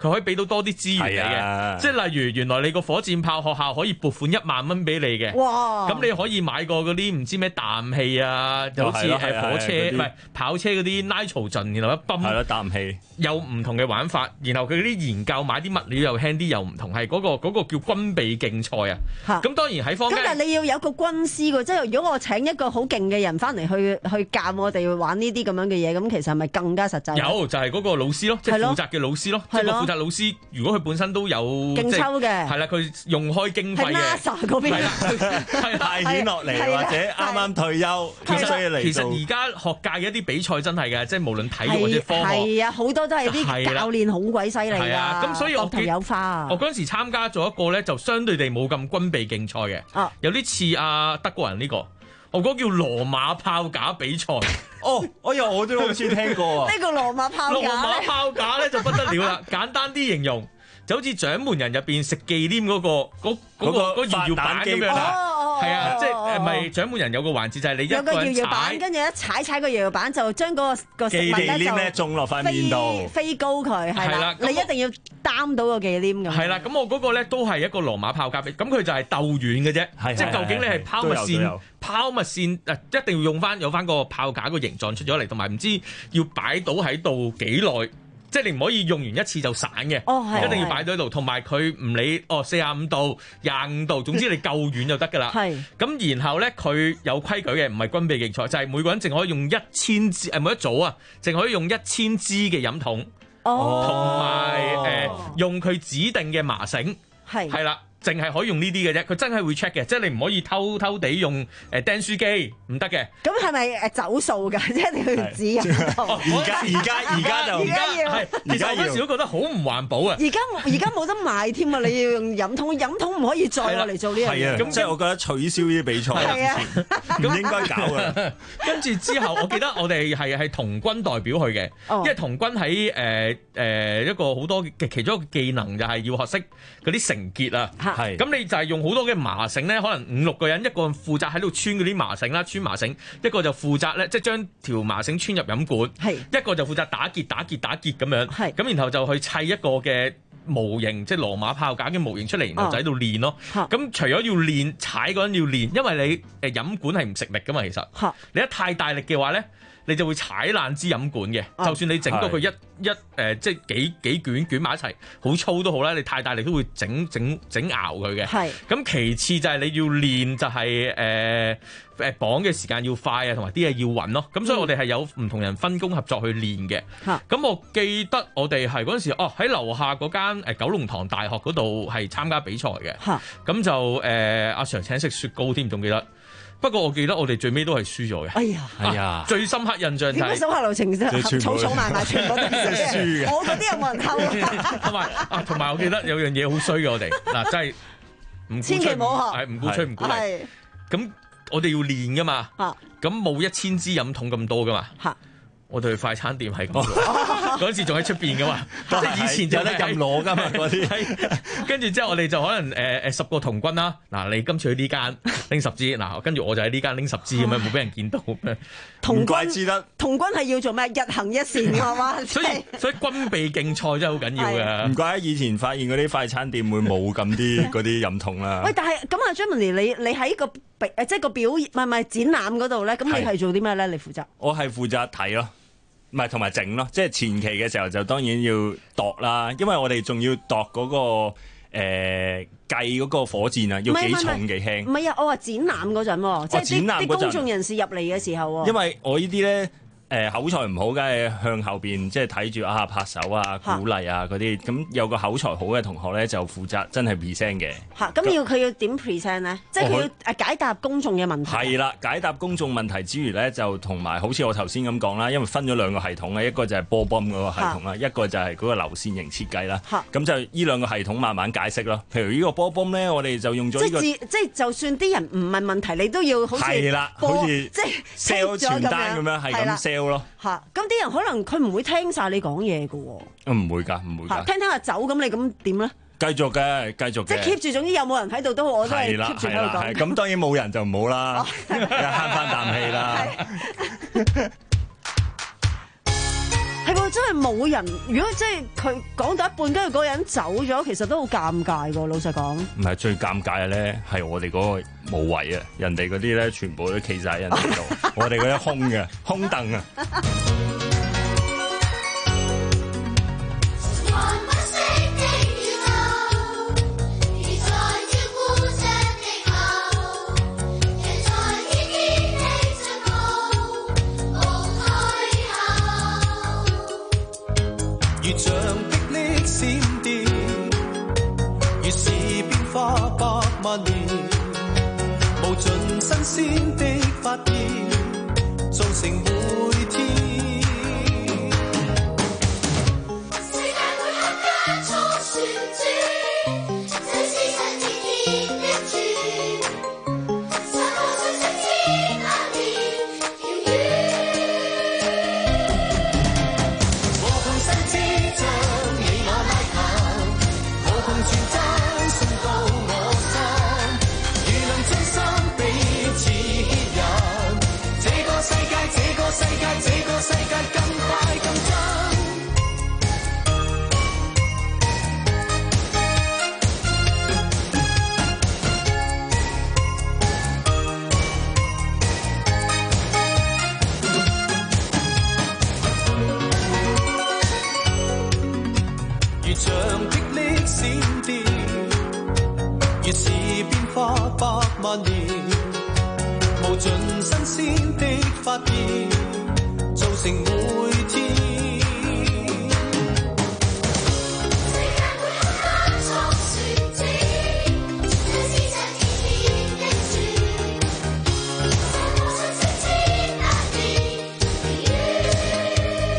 Speaker 3: 佢可以俾到多啲資源你嘅，
Speaker 2: 啊、
Speaker 3: 即係例如原來你個火箭炮學校可以撥款一萬蚊俾你嘅，
Speaker 1: 哇！
Speaker 3: 咁你可以買個嗰啲唔知咩氮氣啊，就好似誒火車唔係跑車嗰啲 nitrogen， 然後一泵
Speaker 2: 係咯氮氣，
Speaker 3: 有唔同嘅玩法，然後佢啲研究買啲物料又輕啲又唔同，係嗰、嗰個嗰個叫軍備競賽啊。咁當然喺坊間，
Speaker 1: 咁但係你要有個軍師喎，即係如果我請一個好勁嘅人翻嚟去去教我哋玩呢啲咁樣嘅嘢，咁其實係咪更加實際？
Speaker 3: 有就係、係、嗰個老師咯，即係負責嘅老師咯，即係個負責老師。如果佢本身都有
Speaker 1: 勁抽嘅，
Speaker 3: 係啦，佢用開經費嘅，
Speaker 1: 係 NASA 嗰邊，
Speaker 2: 係派遣落嚟或者啱啱退休，
Speaker 3: 其實
Speaker 2: 嚟
Speaker 3: 其實而家學界嘅一啲比賽真係嘅，即係無論體育或者科學，
Speaker 1: 係啊，好多都係啲教練好鬼犀利㗎。
Speaker 3: 咁所以我
Speaker 1: 頭有花。
Speaker 3: 我嗰陣時參加咗一個咧，就相對地冇咁軍備競賽嘅，
Speaker 1: 啊、
Speaker 3: 有啲似阿德國人呢、呢個。我嗰叫羅馬炮架比賽，
Speaker 2: 哦，哎呀，我都好似聽過啊！
Speaker 1: 呢個羅馬炮架，
Speaker 3: 羅馬炮架咧就不得了啦！簡單啲形容，就好似獎門人入邊食忌廉嗰個嗰嗰個嗰搖搖板咁樣啦。係啊，即係誒，咪獎門人有個環節就係你一個人踩，
Speaker 1: 有個搖搖板，跟住一踩踩個搖搖板就將嗰個個食物咧就
Speaker 2: 中落塊面度，
Speaker 1: 飛高佢係啦。你一定要擔到個忌廉咁。
Speaker 3: 係啦，咁我嗰個咧都係一個羅馬炮架比，咁佢就係鬥遠嘅啫，即係究竟你係拋物線。拋物線誒一定要用翻有翻個炮架個形狀出咗嚟，同埋唔知要擺到喺度幾耐，即係你唔可以用完一次就散嘅，
Speaker 1: 哦、
Speaker 3: 一定要擺到喺度。同埋佢唔理哦四十五度、廿五度，總之你夠遠就得㗎啦。係咁，然後咧佢有規矩嘅，唔係軍備競賽，就係、是、每個人淨可以用一千支誒每一組啊，淨可以用一千支嘅飲筒，同埋誒用佢指定嘅麻繩，係係啦。淨係可以用呢啲嘅啫，佢真係會 check 嘅，即係你唔可以偷偷地用誒釘書機，唔得嘅。
Speaker 1: 咁係咪誒走數㗎？即係你去指飲筒？
Speaker 2: 而家而家而家就
Speaker 1: 而家要
Speaker 3: 係，其實我嗰時都覺得好唔環保啊！
Speaker 1: 而家而家冇得買添啊！你要用飲筒，飲筒唔可以再落嚟做呢樣嘢。
Speaker 2: 咁即係我覺得取消呢啲比賽，唔應該搞嘅。
Speaker 3: 跟住之後，我記得我哋係係童軍代表去嘅，因為童軍喺誒誒一個好多嘅其中一個技能就係要學識嗰啲繩結啊。係，咁你就係用好多嘅麻繩咧，可能五六個人，一個人負責喺度穿嗰啲麻繩啦，穿麻繩，一個就負責咧，即係將條麻繩穿入飲管，係，一個就負責打結、打結、打結咁樣，係，咁然後就去砌一個嘅模型，即係羅馬炮架嘅模型出嚟，然後就喺度練咯。咁、哦、除咗要練，踩嗰人要練，因為你誒飲管係唔食力噶嘛，其實，哦、你一太大力嘅話咧，你就會踩爛支飲管嘅，哦、就算你整到佢一一誒、呃，即係幾幾卷捲埋一齊，好粗都好啦，你太大力都會整整整熬佢嘅。係，咁其次就係你要練，就係誒誒綁嘅時間要快啊，同埋啲嘢要穩咯。咁所以我哋係有唔同人分工合作去練嘅。咁、嗯、我記得我哋係嗰陣時，哦喺樓下嗰間誒九龍塘大學嗰度係參加比賽嘅。咁、嗯、就誒阿、呃、Sir 請食雪糕添，仲記得。不過我記得我哋最尾都係輸咗嘅。哎呀，係啊，最深刻印象就係點解手下留情啫，草草埋埋全部都係輸嘅。我嗰啲有冇人偷？同埋啊，同埋我記得有樣嘢好衰嘅，我哋嗱真係唔千祈唔好學，係唔鼓吹唔鼓勵。咁我哋要練噶嘛，咁冇一千支飲筒咁多噶嘛。我哋去快餐店係咁，嗰陣時仲喺出邊噶嘛，即係以前就有得任攞噶嘛嗰啲。跟住之後我哋就可能誒誒十個童軍啦，嗱你今次去呢間拎十支，嗱跟住我就喺呢間拎十支咁樣，冇俾人見到。童軍知得，童軍係要做咩？日行一善嘅嘛。所以所以軍備競賽真係好緊要嘅。唔怪得以前發現嗰啲快餐店會冇咁啲嗰啲飲筒啦。喂，但係咁啊，Jeremy，你你喺個誒即係個表演唔係唔係展覽嗰度咧？咁你係做啲咩咧？你負責？我係負責睇咯。唔係同埋整咯，即係前期嘅時候就當然要度啦，因為我哋仲要度嗰、嗰個誒、呃、計嗰個火箭啊，要幾重幾輕。唔係啊，我話展覽嗰陣，即係啲啲公眾人士入嚟嘅時候。因為我呢啲咧。誒口才唔好，梗係向後邊即係睇住啊拍手啊鼓勵啊嗰啲，咁有個口才好嘅同學咧就負責真係 present 嘅。嚇，咁要佢要點 present 咧？即係佢要誒解答公眾嘅問題。係啦，解答公眾問題之餘咧，就同埋好似我頭先咁講啦，因為分咗兩個系統咧，一個就係波泵嗰個系統啦，一個就係嗰個流線型設計啦。嚇，咁就呢兩個系統慢慢解釋咯。譬如呢個波泵咧，我哋就用咗呢個。即係即係，就算啲人唔問問題，你都要好似係啦，好似即係 sell 傳單咁樣，係咁 sell 咯。嚇，咁啲人可能佢唔會聽晒你講嘢嘅喎。唔會㗎，唔會㗎。聽聽下走咁，你咁點咧？繼續嘅，繼續嘅。即係 keep 住，總之有冇人喺度都好，我都係 keep 住喺度講。咁當然冇人就唔好啦，慳翻啖氣啦。係喎，真係冇
Speaker 1: 人如果即係佢講到一半，跟住嗰個人走咗，其實都好尷尬㗎。老實講，
Speaker 2: 唔係最尷尬嘅咧，係我哋嗰個冇位啊！人哋嗰啲咧全部都企晒喺人哋度，我哋嗰啲空嘅空凳啊！
Speaker 18: 如像霹靂閃電，越是變化百萬年，無盡新鮮的發現，造成每天。世界每刻加速旋轉，這是神自然的轉，散播信息千萬年遙遠。無窮世之將你我拉近，無窮傳真送到我心，如能真心彼此牽引，這個世界，這個世界，這個世界更快更真。如像霹靂閃電，越是變化百萬年，無盡新鮮的發現，造成每天。世界每刻加速旋轉，這是神自然的轉，散播信息千萬年遙遠。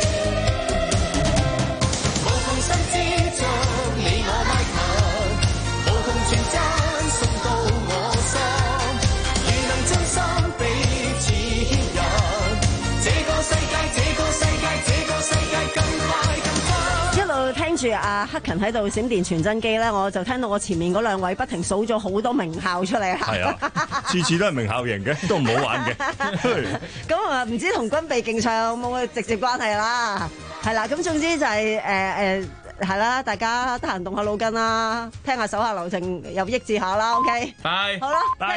Speaker 18: 無窮新知將你我拉近，無窮傳真送到我心，如能真心彼此牽引，這個世界，這個世界，這個世界更快更真。
Speaker 1: 一路聽住阿克勤喺度閃電傳真機咧，我就聽到我前面嗰兩位不停數咗好多名校出嚟。
Speaker 2: 係啊，次次都係名校型嘅，都唔好玩嘅。
Speaker 1: 咁啊，唔知同軍備競賽有冇直接關係啦？係啦，咁總之就係誒誒係啦，大家得閒動下腦筋啦，聽下手下留情，又益智下啦。OK，
Speaker 3: 拜，
Speaker 1: 好啦。
Speaker 3: 拜。